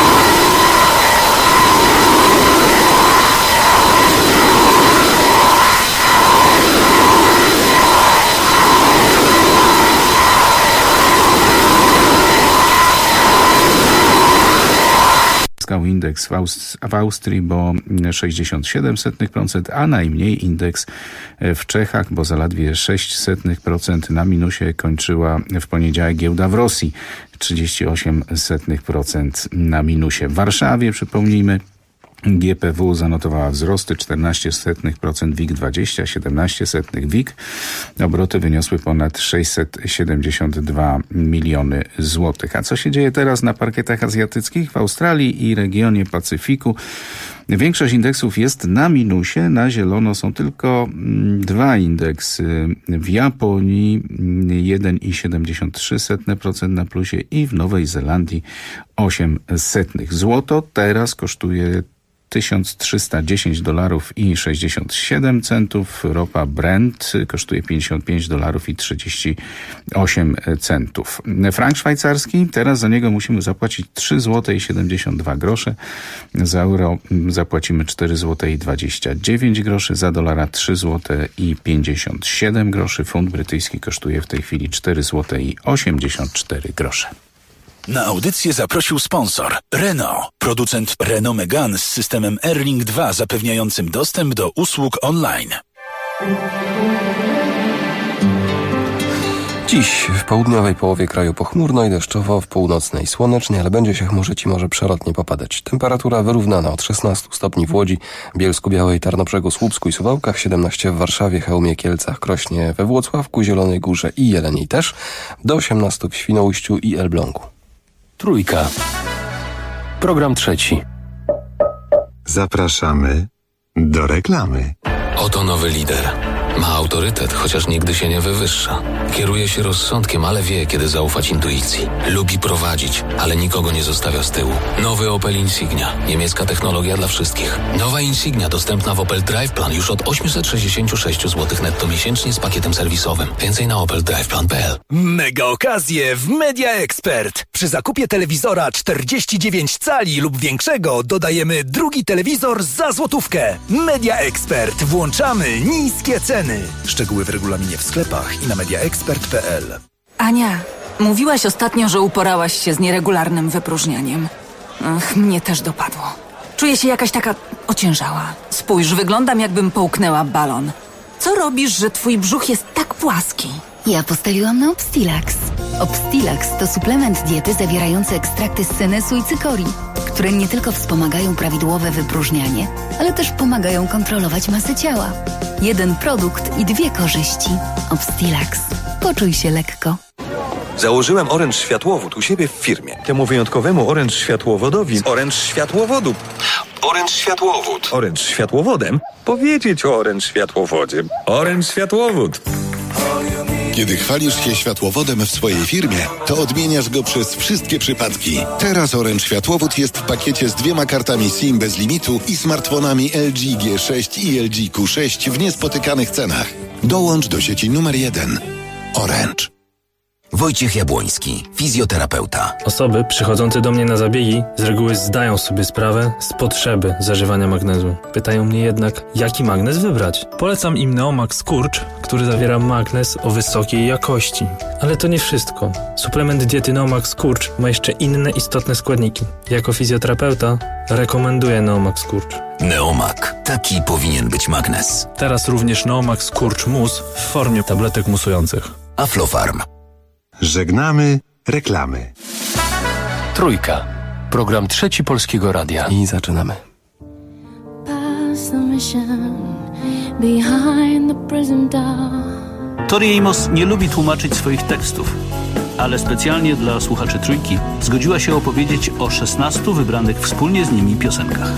Indeks w Austrii, bo 0,67%, a najmniej indeks w Czechach, bo zaledwie 0,06% na minusie kończyła w poniedziałek giełda w Rosji. 0,38% na minusie. W Warszawie, przypomnijmy, GPW zanotowała wzrosty 0,14%, WIG 17,17%, WIG. Obroty wyniosły ponad 672 miliony złotych. A co się dzieje teraz na parkietach azjatyckich? W Australii i regionie Pacyfiku większość indeksów jest na minusie, na zielono są tylko 2 indeksy. W Japonii 1,73% na plusie i w Nowej Zelandii 0,08. Złoto teraz kosztuje $1310,67. Ropa Brent kosztuje $55,38. Frank szwajcarski, teraz za niego musimy zapłacić 3,72 zł. Za euro zapłacimy 4,29 zł. Za dolara 3,57 zł. Funt brytyjski kosztuje w tej chwili 4,84 zł. Na audycję zaprosił sponsor Renault, producent Renault Megane z systemem Airlink 2 zapewniającym dostęp do usług online. Dziś w południowej połowie kraju pochmurno i deszczowo, w północnej słonecznie, ale będzie się chmurzyć i może przelotnie popadać. Temperatura wyrównana od 16 stopni w Łodzi, Bielsku-Białej, Tarnobrzegu, Słupsku i Suwałkach, 17 w Warszawie, Chełmie, Kielcach, Krośnie, we Włocławku, Zielonej Górze i Jeleniej też, do 18 w Świnoujściu i Elblągu. Trójka. Program trzeci. Zapraszamy do reklamy. Oto nowy lider. Ma autorytet, chociaż nigdy się nie wywyższa. Kieruje się rozsądkiem, ale wie, kiedy zaufać intuicji. Lubi prowadzić, ale nikogo nie zostawia z tyłu. Nowy Opel Insignia. Niemiecka technologia dla wszystkich. Nowa Insignia dostępna w Opel Drive Plan już od 866 zł netto miesięcznie z pakietem serwisowym. Więcej na opeldriveplan.pl. Mega okazje w Media Expert. Przy zakupie telewizora 49 cali lub większego dodajemy drugi telewizor za złotówkę. Media Expert. Włączamy niskie ceny. Szczegóły w regulaminie w sklepach i na mediaexpert.pl. Ania, mówiłaś ostatnio, że uporałaś się z nieregularnym wypróżnianiem. Ach, mnie też dopadło. Czuję się jakaś taka ociężała. Spójrz, wyglądam jakbym połknęła balon. Co robisz, że twój brzuch jest tak płaski? Ja postawiłam na Obstilax. Obstilax to suplement diety zawierający ekstrakty z senesu i cykorii, które nie tylko wspomagają prawidłowe wypróżnianie, ale też pomagają kontrolować masę ciała. Jeden produkt i dwie korzyści. Obstilax. Poczuj się lekko. Założyłem Orange Światłowód u siebie w firmie. Temu wyjątkowemu Orange Światłowodowi z Orange Światłowodu. Orange Światłowód. Orange Światłowodem? Powiedzieć o Orange Światłowodzie. Orange Światłowód. Kiedy chwalisz się światłowodem w swojej firmie, to odmieniasz go przez wszystkie przypadki. Teraz Orange Światłowód jest w pakiecie z 2 kartami SIM bez limitu i smartfonami LG G6 i LG Q6 w niespotykanych cenach. Dołącz do sieci numer 1. Orange. Wojciech Jabłoński, fizjoterapeuta. Osoby przychodzące do mnie na zabiegi z reguły zdają sobie sprawę z potrzeby zażywania magnezu. Pytają mnie jednak, jaki magnez wybrać. Polecam im Neomax Skurcz, który zawiera magnez o wysokiej jakości. Ale to nie wszystko. Suplement diety Neomax Skurcz ma jeszcze inne istotne składniki. Jako fizjoterapeuta rekomenduję Neomax Skurcz. Neomak. Taki powinien być magnez. Teraz również Neomax Skurcz Mus w formie tabletek musujących. Aflofarm. Żegnamy reklamy. Trójka. Program trzeci Polskiego Radia. I zaczynamy. Tori Amos nie lubi tłumaczyć swoich tekstów, ale specjalnie dla słuchaczy Trójki zgodziła się opowiedzieć o 16 wybranych wspólnie z nimi piosenkach.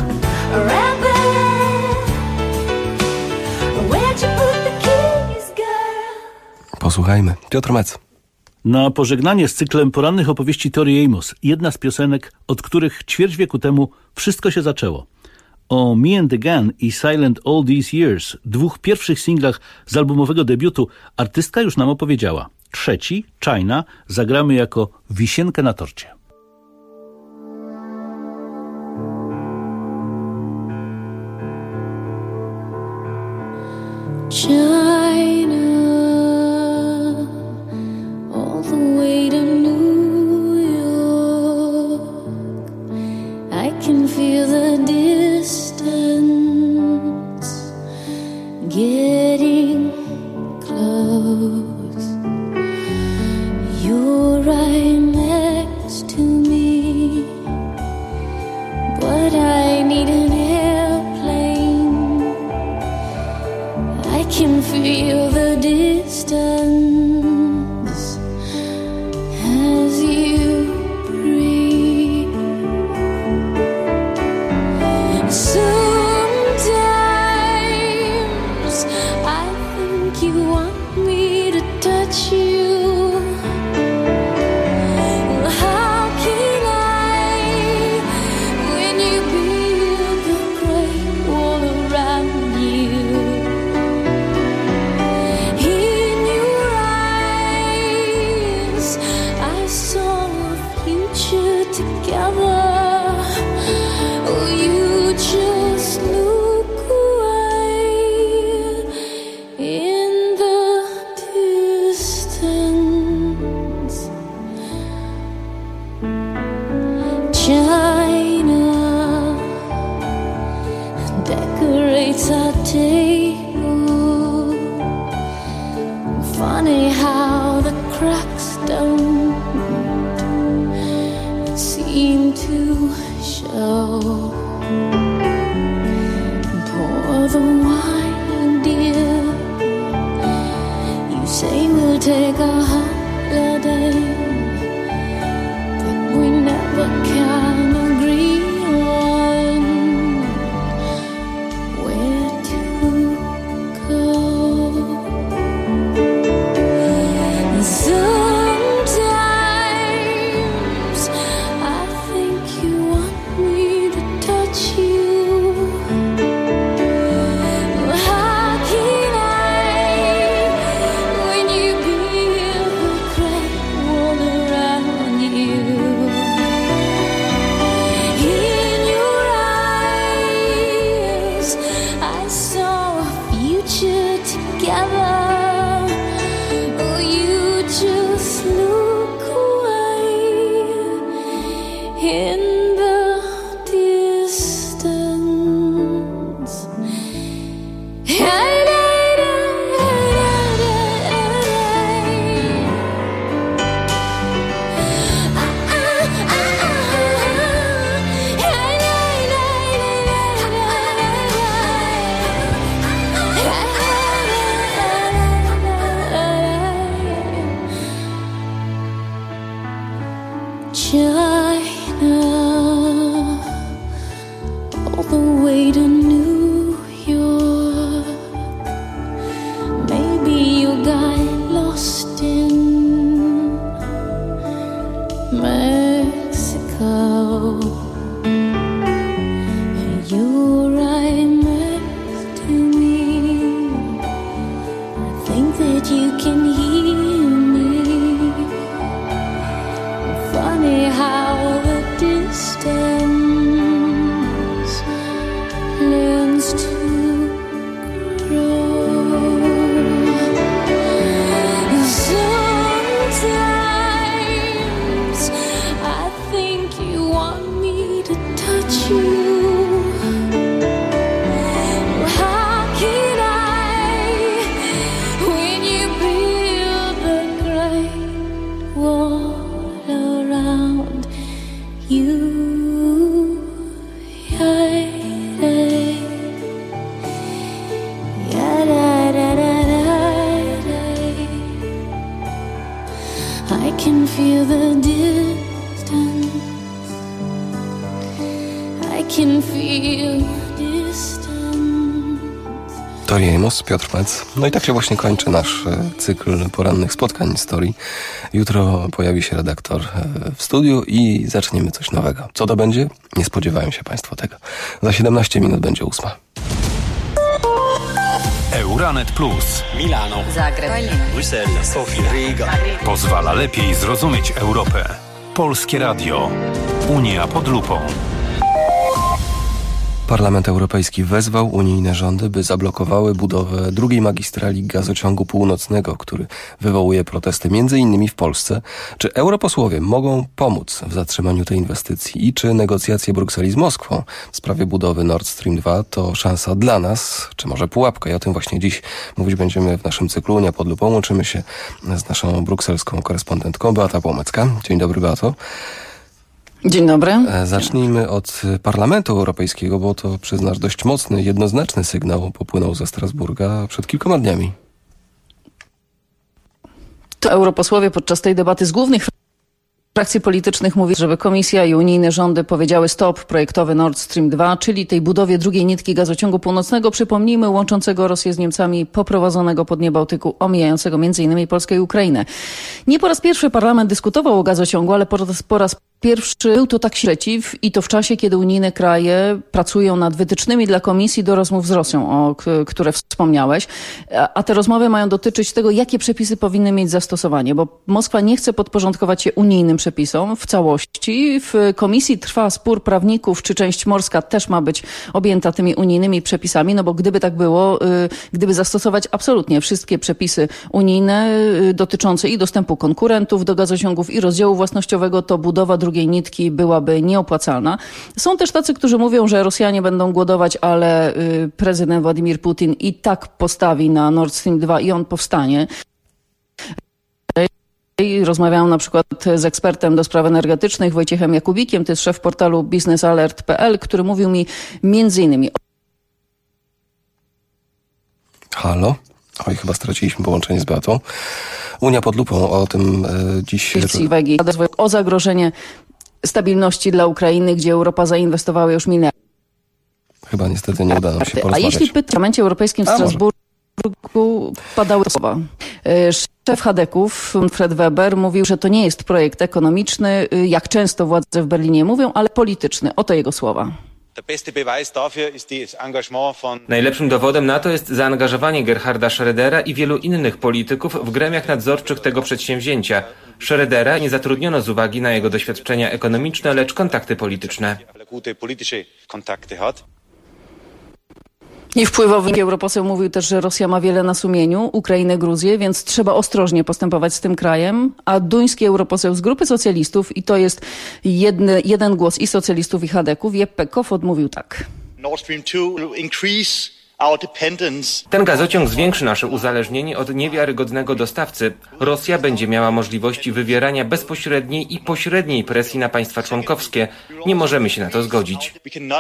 Posłuchajmy. Piotr Mec. Na pożegnanie z cyklem porannych opowieści Tori Amos jedna z piosenek, od których ćwierć wieku temu wszystko się zaczęło. O Me and the Gun i Silent All These Years, 2 pierwszych singlach z albumowego debiutu, artystka już nam opowiedziała. Trzeci, China, zagramy jako wisienkę na torcie. China, all the way to New York. I can feel the distance getting close. You're right next to me, but I need an airplane. I can feel the distance as you breathe. Sometimes I think you want me to touch you. How can I when you build the great wall around you? In your eyes, I saw a future together. Oh, you just look away in the distance. China decorates our table seem to show. Pour the wine, dear. You say we'll take a holiday, but we never can agree on where to go. Sometimes I think you want me to touch you. How can I when you feel the crack all around you? In your eyes I saw a future together. Oh, you just look away in the distance. China, all the way to New York. Maybe you got lost in Mexico. You're right next to me. I think that you can hear me. Funny how the distance learns to grow. Sometimes I think you want me to touch you. How can I when you build the great wall around you? I can feel the distance. I can feel distance. Tori Amos, Piotr Metz. No i tak się właśnie kończy nasz cykl porannych spotkań z Tori. Jutro pojawi się redaktor w studiu i zaczniemy coś nowego. Co to będzie? Nie spodziewają się Państwo tego. Za 17 minut będzie 8. Euranet Plus. Milano, Zagreb, Bruksela, Sofia, Riga. Pozwala lepiej zrozumieć Europę. Polskie Radio. Unia pod lupą. Parlament Europejski wezwał unijne rządy, by zablokowały budowę drugiej magistrali gazociągu północnego, który wywołuje protesty m.in. w Polsce. Czy europosłowie mogą pomóc w zatrzymaniu tej inwestycji i czy negocjacje Brukseli z Moskwą w sprawie budowy Nord Stream 2 to szansa dla nas, czy może pułapka? I o tym właśnie dziś mówić będziemy w naszym cyklu Unia pod lupą. Łączymy się z naszą brukselską korespondentką Beata Płomecka. Dzień dobry, Beato. Dzień dobry. Zacznijmy od Parlamentu Europejskiego, bo to, przyznasz, dość mocny, jednoznaczny sygnał popłynął ze Strasburga przed kilkoma dniami. To europosłowie podczas tej debaty z głównych frakcji politycznych mówi, żeby Komisja i unijne rządy powiedziały stop projektowy Nord Stream 2, czyli tej budowie drugiej nitki gazociągu północnego, przypomnijmy, łączącego Rosję z Niemcami, poprowadzonego po dnie Bałtyku, omijającego m.in. Polskę i Ukrainę. Nie po raz pierwszy parlament dyskutował o gazociągu, ale po raz pierwszy był to tak przeciw i to w czasie, kiedy unijne kraje pracują nad wytycznymi dla Komisji do rozmów z Rosją, o które wspomniałeś. A te rozmowy mają dotyczyć tego, jakie przepisy powinny mieć zastosowanie, bo Moskwa nie chce podporządkować się unijnym przepisom w całości. W Komisji trwa spór prawników, czy część morska też ma być objęta tymi unijnymi przepisami, no bo gdyby tak było, gdyby zastosować absolutnie wszystkie przepisy unijne dotyczące i dostępu konkurentów do gazociągów i rozdziału własnościowego, to budowa drugiej nitki byłaby nieopłacalna. Są też tacy, którzy mówią, że Rosjanie będą głodować, ale prezydent Władimir Putin i tak postawi na Nord Stream 2 i on powstanie. Rozmawiałam na przykład z ekspertem do spraw energetycznych Wojciechem Jakubikiem, to jest szef portalu biznesalert.pl, który mówił mi między innymi... Halo? Oj, chyba straciliśmy połączenie z Beatą. Unia pod lupą, o tym dziś... O zagrożenie stabilności dla Ukrainy, gdzie Europa zainwestowała już miliardy. Chyba niestety nie uda nam się porozmawiać. A jeśli w Parlamencie Europejskim w Strasburgu padały słowa. Szef Hadeków, Fred Weber, mówił, że to nie jest projekt ekonomiczny, jak często władze w Berlinie mówią, ale polityczny. Oto jego słowa. Najlepszym dowodem na to jest zaangażowanie Gerharda Schrödera i wielu innych polityków w gremiach nadzorczych tego przedsięwzięcia. Schrödera nie zatrudniono z uwagi na jego doświadczenia ekonomiczne, lecz kontakty polityczne. I wpływowy europoseł mówił też, że Rosja ma wiele na sumieniu, Ukrainę, Gruzję, więc trzeba ostrożnie postępować z tym krajem. A duński europoseł z grupy socjalistów, i to jest jeden głos i socjalistów, i Hadeków, Jeppe Kofod mówił tak. Ten gazociąg zwiększy nasze uzależnienie od niewiarygodnego dostawcy. Rosja będzie miała możliwości wywierania bezpośredniej i pośredniej presji na państwa członkowskie. Nie możemy się na to zgodzić.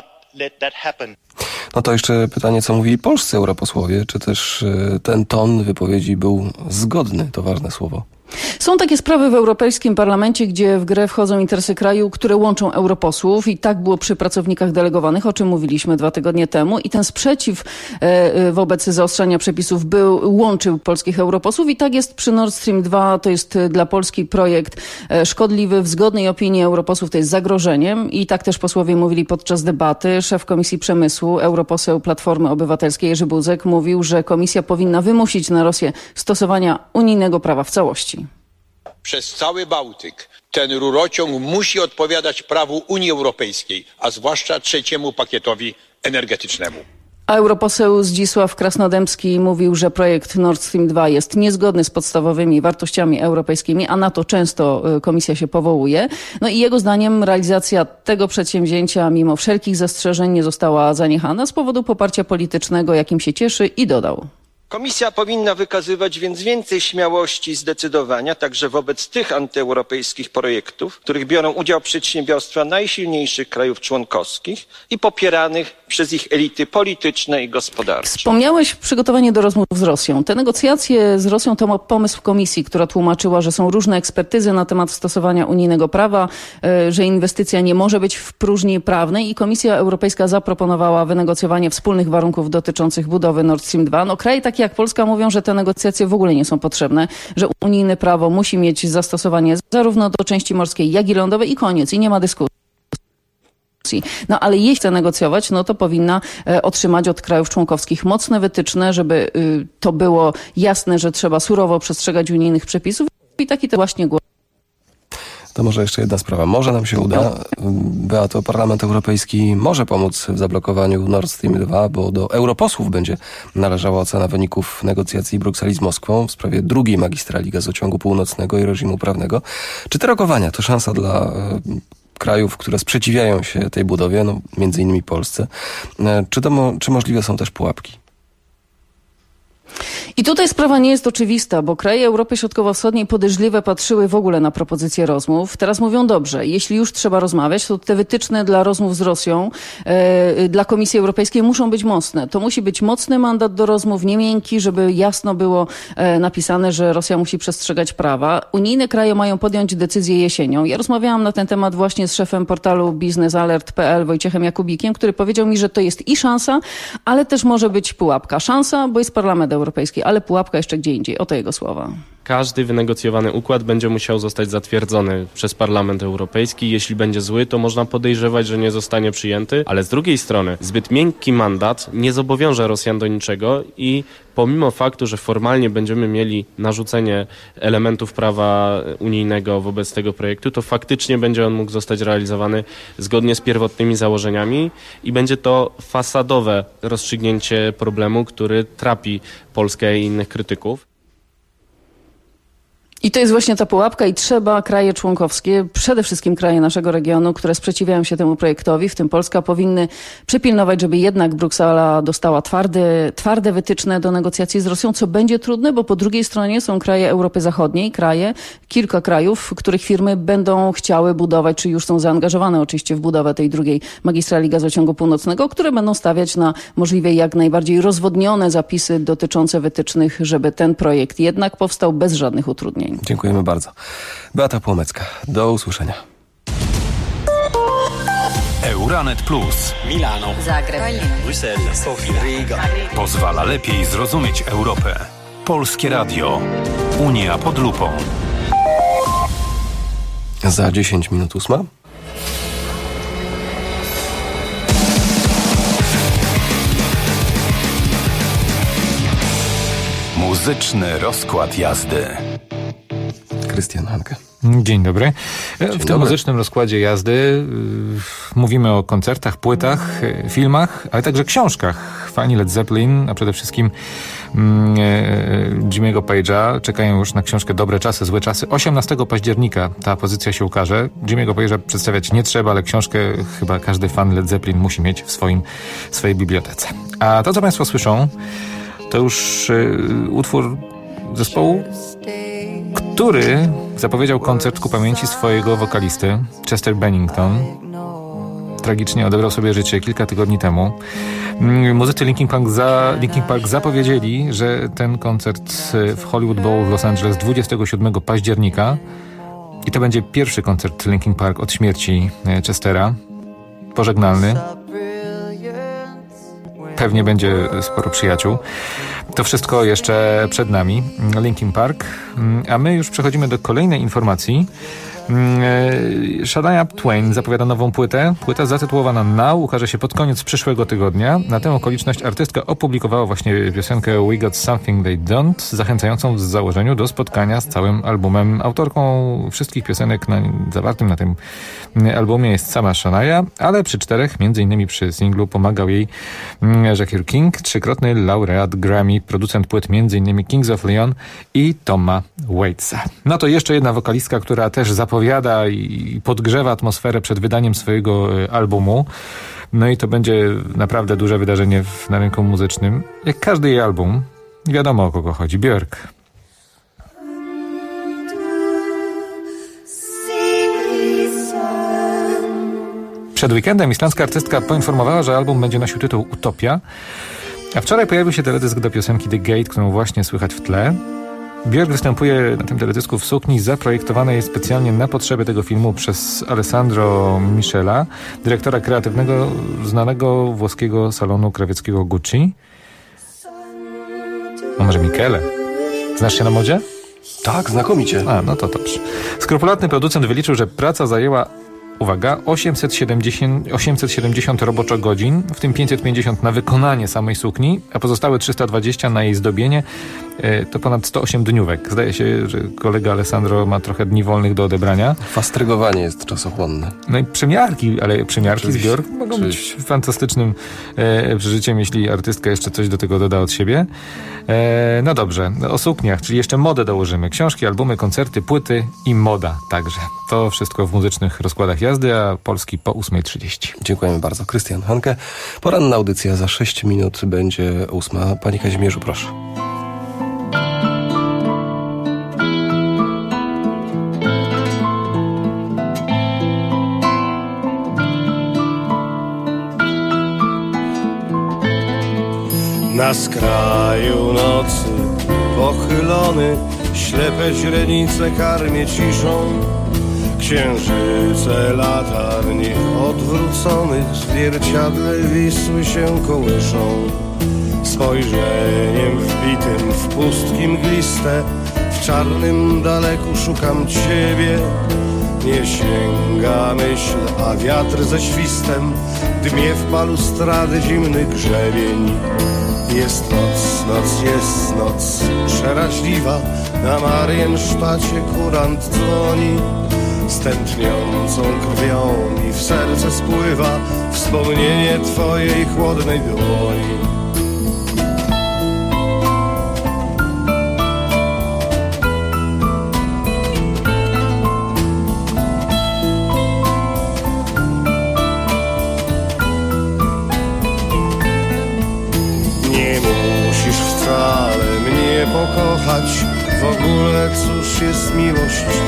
No to jeszcze pytanie, co mówili polscy europosłowie, czy też ten ton wypowiedzi był zgodny, to ważne słowo. Są takie sprawy w Europejskim Parlamencie, gdzie w grę wchodzą interesy kraju, które łączą europosłów i tak było przy pracownikach delegowanych, o czym mówiliśmy 2 tygodnie temu i ten sprzeciw wobec zaostrzania przepisów łączył polskich europosłów i tak jest przy Nord Stream 2, to jest dla Polski projekt szkodliwy, w zgodnej opinii europosłów to jest zagrożeniem i tak też posłowie mówili podczas debaty. Szef Komisji Przemysłu, europoseł Platformy Obywatelskiej Jerzy Buzek mówił, że Komisja powinna wymusić na Rosję stosowania unijnego prawa w całości. Przez cały Bałtyk ten rurociąg musi odpowiadać prawu Unii Europejskiej, a zwłaszcza trzeciemu pakietowi energetycznemu. A europoseł Zdzisław Krasnodębski mówił, że projekt Nord Stream 2 jest niezgodny z podstawowymi wartościami europejskimi, a na to często komisja się powołuje. No i jego zdaniem realizacja tego przedsięwzięcia mimo wszelkich zastrzeżeń nie została zaniechana z powodu poparcia politycznego, jakim się cieszy i dodał. Komisja powinna wykazywać więc więcej śmiałości i zdecydowania także wobec tych antyeuropejskich projektów, w których biorą udział przedsiębiorstwa najsilniejszych krajów członkowskich i popieranych przez ich elity polityczne i gospodarcze. Wspomniałeś przygotowanie do rozmów z Rosją. Te negocjacje z Rosją to pomysł komisji, która tłumaczyła, że są różne ekspertyzy na temat stosowania unijnego prawa, że inwestycja nie może być w próżni prawnej i Komisja Europejska zaproponowała wynegocjowanie wspólnych warunków dotyczących budowy Nord Stream 2. No kraje takie jak Polska mówią, że te negocjacje w ogóle nie są potrzebne, że unijne prawo musi mieć zastosowanie zarówno do części morskiej, jak i lądowej i koniec, i nie ma dyskusji. No ale jeśli chce negocjować, no to powinna otrzymać od krajów członkowskich mocne wytyczne, żeby to było jasne, że trzeba surowo przestrzegać unijnych przepisów i taki to właśnie głos. To może jeszcze jedna sprawa. Może nam się uda. Beato, Parlament Europejski może pomóc w zablokowaniu Nord Stream 2, bo do europosłów będzie należała ocena wyników negocjacji Brukseli z Moskwą w sprawie drugiej magistrali gazociągu północnego i reżimu prawnego. Czy te rokowania to szansa dla krajów, które sprzeciwiają się tej budowie, no między innymi Polsce? Czy możliwe są też pułapki? I tutaj sprawa nie jest oczywista, bo kraje Europy Środkowo-Wschodniej podejrzliwe patrzyły w ogóle na propozycje rozmów. Teraz mówią dobrze, jeśli już trzeba rozmawiać, to te wytyczne dla rozmów z Rosją, dla Komisji Europejskiej muszą być mocne. To musi być mocny mandat do rozmów, nie miękki, żeby jasno było napisane, że Rosja musi przestrzegać prawa. Unijne kraje mają podjąć decyzję jesienią. Ja rozmawiałam na ten temat właśnie z szefem portalu biznesalert.pl Wojciechem Jakubikiem, który powiedział mi, że to jest i szansa, ale też może być pułapka. Szansa, bo jest Parlament Europejski, ale pułapka jeszcze gdzie indziej. Oto jego słowa. Każdy wynegocjowany układ będzie musiał zostać zatwierdzony przez Parlament Europejski. Jeśli będzie zły, to można podejrzewać, że nie zostanie przyjęty, ale z drugiej strony zbyt miękki mandat nie zobowiąże Rosjan do niczego i pomimo faktu, że formalnie będziemy mieli narzucenie elementów prawa unijnego wobec tego projektu, to faktycznie będzie on mógł zostać realizowany zgodnie z pierwotnymi założeniami i będzie to fasadowe rozstrzygnięcie problemu, który trapi Polskę i innych krytyków. I to jest właśnie ta pułapka i trzeba kraje członkowskie, przede wszystkim kraje naszego regionu, które sprzeciwiają się temu projektowi, w tym Polska, powinny przypilnować, żeby jednak Bruksela dostała twarde wytyczne do negocjacji z Rosją, co będzie trudne, bo po drugiej stronie są kraje Europy Zachodniej, kilka krajów, których firmy będą chciały budować, czy już są zaangażowane oczywiście w budowę tej drugiej magistrali gazociągu północnego, które będą stawiać na możliwie jak najbardziej rozwodnione zapisy dotyczące wytycznych, żeby ten projekt jednak powstał bez żadnych utrudnień. Dziękujemy bardzo. Beata Płomecka. Do usłyszenia. Euranet Plus. Milano. Zagreb. Bruksela. Sofia. Riga. Pozwala lepiej zrozumieć Europę. Polskie Radio. Unia pod lupą. Za 10 minut 8. Muzyczny rozkład jazdy. Krystian Hanke. Dzień dobry. W tym muzycznym rozkładzie jazdy mówimy o koncertach, płytach, filmach, ale także książkach. Fani Led Zeppelin, a przede wszystkim Jimmy'ego Page'a czekają już na książkę Dobre czasy, złe czasy. 18 października ta pozycja się ukaże. Jimmy'ego Page'a przedstawiać nie trzeba, ale książkę chyba każdy fan Led Zeppelin musi mieć w swojej bibliotece. A to, co Państwo słyszą, to już utwór zespołu, który zapowiedział koncert ku pamięci swojego wokalisty, Chester Bennington. Tragicznie odebrał sobie życie kilka tygodni temu. Muzycy Linkin Park zapowiedzieli, że ten koncert w Hollywood Bowl w Los Angeles 27 października i to będzie pierwszy koncert Linkin Park od śmierci Chestera. Pożegnalny. Pewnie będzie sporo przyjaciół. To wszystko jeszcze przed nami. Linkin Park. A my już przechodzimy do kolejnej informacji. Shania Twain zapowiada nową płytę. Płyta zatytułowana Now ukaże się pod koniec przyszłego tygodnia. Na tę okoliczność artystka opublikowała właśnie piosenkę We Got Something They Don't, zachęcającą w założeniu do spotkania z całym albumem. Autorką wszystkich piosenek zawartym na tym albumie jest sama Shania, ale przy 4, między innymi przy singlu, pomagał jej Jackie King, 3-krotny laureat Grammy, producent płyt między innymi Kings of Leon i Toma Waitsa. No to jeszcze jedna wokalistka, która też zapowiada i podgrzewa atmosferę przed wydaniem swojego albumu. No i to będzie naprawdę duże wydarzenie na rynku muzycznym. Jak każdy jej album, wiadomo o kogo chodzi. Björk. Przed weekendem islandzka artystka poinformowała, że album będzie nosił tytuł Utopia, a wczoraj pojawił się teledysk do piosenki The Gate, którą właśnie słychać w tle. Björk występuje na tym teledysku w sukni zaprojektowanej specjalnie na potrzeby tego filmu przez Alessandro Michela, dyrektora kreatywnego znanego włoskiego salonu krawieckiego Gucci. A może Michele? Znasz się na modzie? Tak, znakomicie. A, no to dobrze. Skrupulatny producent wyliczył, że praca zajęła, uwaga, 870 roboczogodzin, w tym 550 na wykonanie samej sukni, a pozostałe 320 na jej zdobienie. To ponad 108 dniówek. Zdaje się, że kolega Alessandro ma trochę dni wolnych do odebrania. Fastrygowanie jest czasochłonne. No i przymiarki z Björk mogą być fantastycznym przeżyciem, jeśli artystka jeszcze coś do tego doda od siebie. No dobrze, o sukniach, czyli jeszcze modę dołożymy. Książki, albumy, koncerty, płyty i moda także. To wszystko w muzycznych rozkładach jazdy, a Polski po 8:30. Dziękujemy bardzo. Krystian Hanke. Poranna audycja za 6 minut będzie 8. Panie Kazimierzu, proszę. Na skraju nocy pochylony, ślepe źrenice karmię ciszą. Księżyce latarni odwróconych w zwierciadle Wisły się kołyszą. Spojrzeniem wbitym w pustki mgliste, w czarnym daleku szukam Ciebie. Nie sięga myśl, a wiatr ze świstem dmie w balustrady zimny grzebień. Jest noc przeraźliwa, na Mariensztacie kurant dzwoni. Z tętniącą krwią mi w serce spływa wspomnienie Twojej chłodnej dłoni.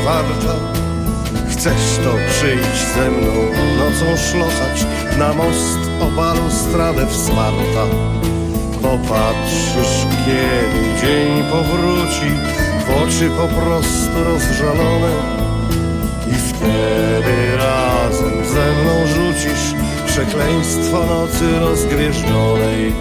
warta. Chcesz to przyjść ze mną nocą szlosać na most o balustradę wsparta. Popatrzysz, kiedy dzień powróci w oczy po prostu rozżalone i wtedy razem ze mną rzucisz przekleństwo nocy rozgwieżdżonej.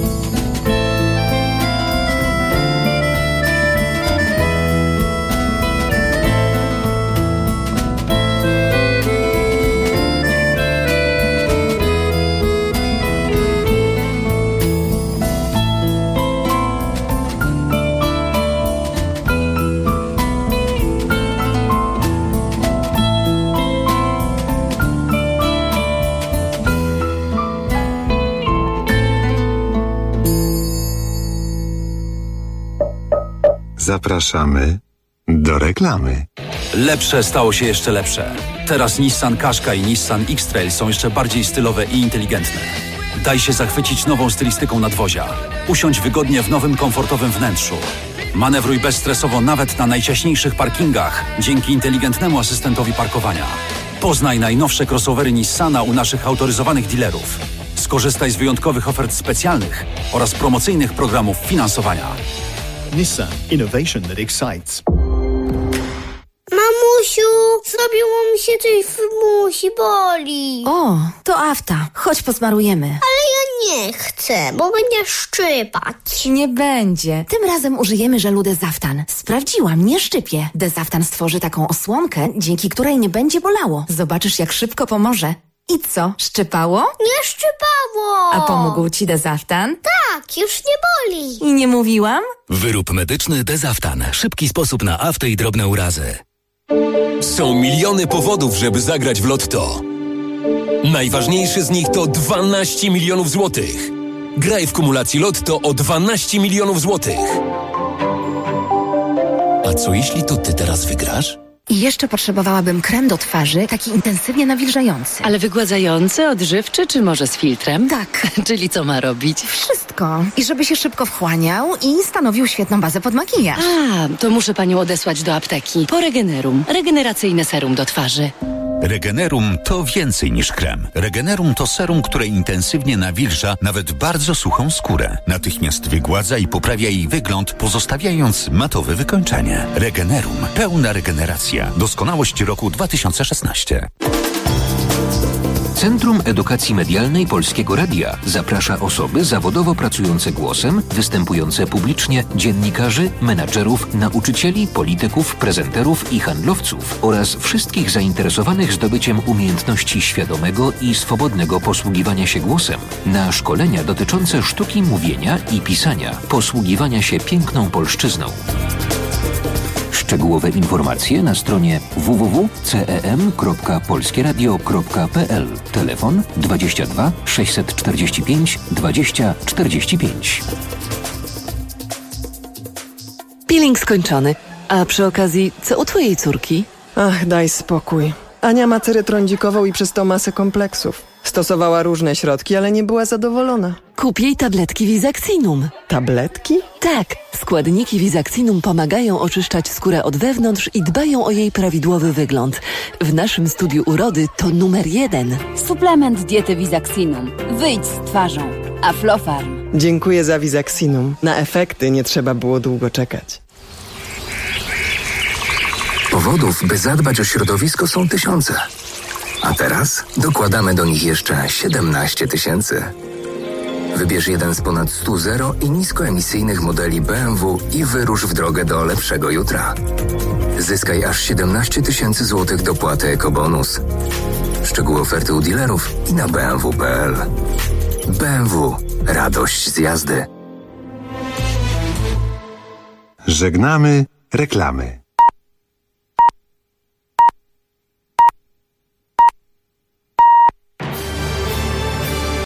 Zapraszamy do reklamy. Lepsze stało się jeszcze lepsze. Teraz Nissan Qashqa i Nissan X-Trail są jeszcze bardziej stylowe i inteligentne. Daj się zachwycić nową stylistyką nadwozia. Usiądź wygodnie w nowym, komfortowym wnętrzu. Manewruj bezstresowo nawet na najciaśniejszych parkingach dzięki inteligentnemu asystentowi parkowania. Poznaj najnowsze crossovery Nissana u naszych autoryzowanych dealerów. Skorzystaj z wyjątkowych ofert specjalnych oraz promocyjnych programów finansowania. Nissan. Innovation that excites. Mamusiu, zrobiło mi się coś w musi, boli. O, to afta. Chodź posmarujemy. Ale ja nie chcę, bo będzie szczypać. Nie będzie. Tym razem użyjemy żelu Dezaftan. Sprawdziłam, nie szczypie. Dezaftan stworzy taką osłonkę, dzięki której nie będzie bolało. Zobaczysz, jak szybko pomoże. I co, szczypało? Nie szczypało. A pomógł ci Dezaftan? Tak, już nie boli. I nie mówiłam? Wyrób medyczny Dezaftan. Szybki sposób na aftę i drobne urazy. Są miliony powodów, żeby zagrać w Lotto. Najważniejszy z nich to 12 milionów złotych. Graj w kumulacji Lotto o 12 milionów złotych. A co jeśli to ty teraz wygrasz? I jeszcze potrzebowałabym krem do twarzy, taki intensywnie nawilżający. Ale wygładzający, odżywczy, czy może z filtrem? Tak. Czyli co ma robić? Wszystko. I żeby się szybko wchłaniał i stanowił świetną bazę pod makijaż. A, to muszę panią odesłać do apteki. Po Regenerum. Regeneracyjne serum do twarzy. Regenerum to więcej niż krem. Regenerum to serum, które intensywnie nawilża nawet bardzo suchą skórę. Natychmiast wygładza i poprawia jej wygląd, pozostawiając matowe wykończenie. Regenerum. Pełna regeneracja. Doskonałość roku 2016. Centrum Edukacji Medialnej Polskiego Radia zaprasza osoby zawodowo pracujące głosem, występujące publicznie, dziennikarzy, menadżerów, nauczycieli, polityków, prezenterów i handlowców oraz wszystkich zainteresowanych zdobyciem umiejętności świadomego i swobodnego posługiwania się głosem na szkolenia dotyczące sztuki mówienia i pisania, posługiwania się piękną polszczyzną. Szczegółowe informacje na stronie www.cem.polskieradio.pl. Telefon 22 645 20 45. Peeling skończony. A przy okazji, co u twojej córki? Ach, daj spokój. Ania ma cerę trądzikową i przez to masę kompleksów. Stosowała różne środki, ale nie była zadowolona. Kup jej tabletki Visaxinum. Tabletki? Tak. Składniki Visaxinum pomagają oczyszczać skórę od wewnątrz i dbają o jej prawidłowy wygląd. W naszym studiu urody to numer 1. Suplement diety Visaxinum. Wyjdź z twarzą. Aflofarm. Dziękuję za Visaxinum. Na efekty nie trzeba było długo czekać. Powodów, by zadbać o środowisko, są tysiące. A teraz dokładamy do nich jeszcze 17 000. Wybierz jeden z ponad 100 zero i niskoemisyjnych modeli BMW i wyrusz w drogę do lepszego jutra. Zyskaj aż 17 000 złotych dopłaty ekobonus. Szczegóły oferty u dealerów i na bmw.pl. BMW. Radość z jazdy. Żegnamy reklamy.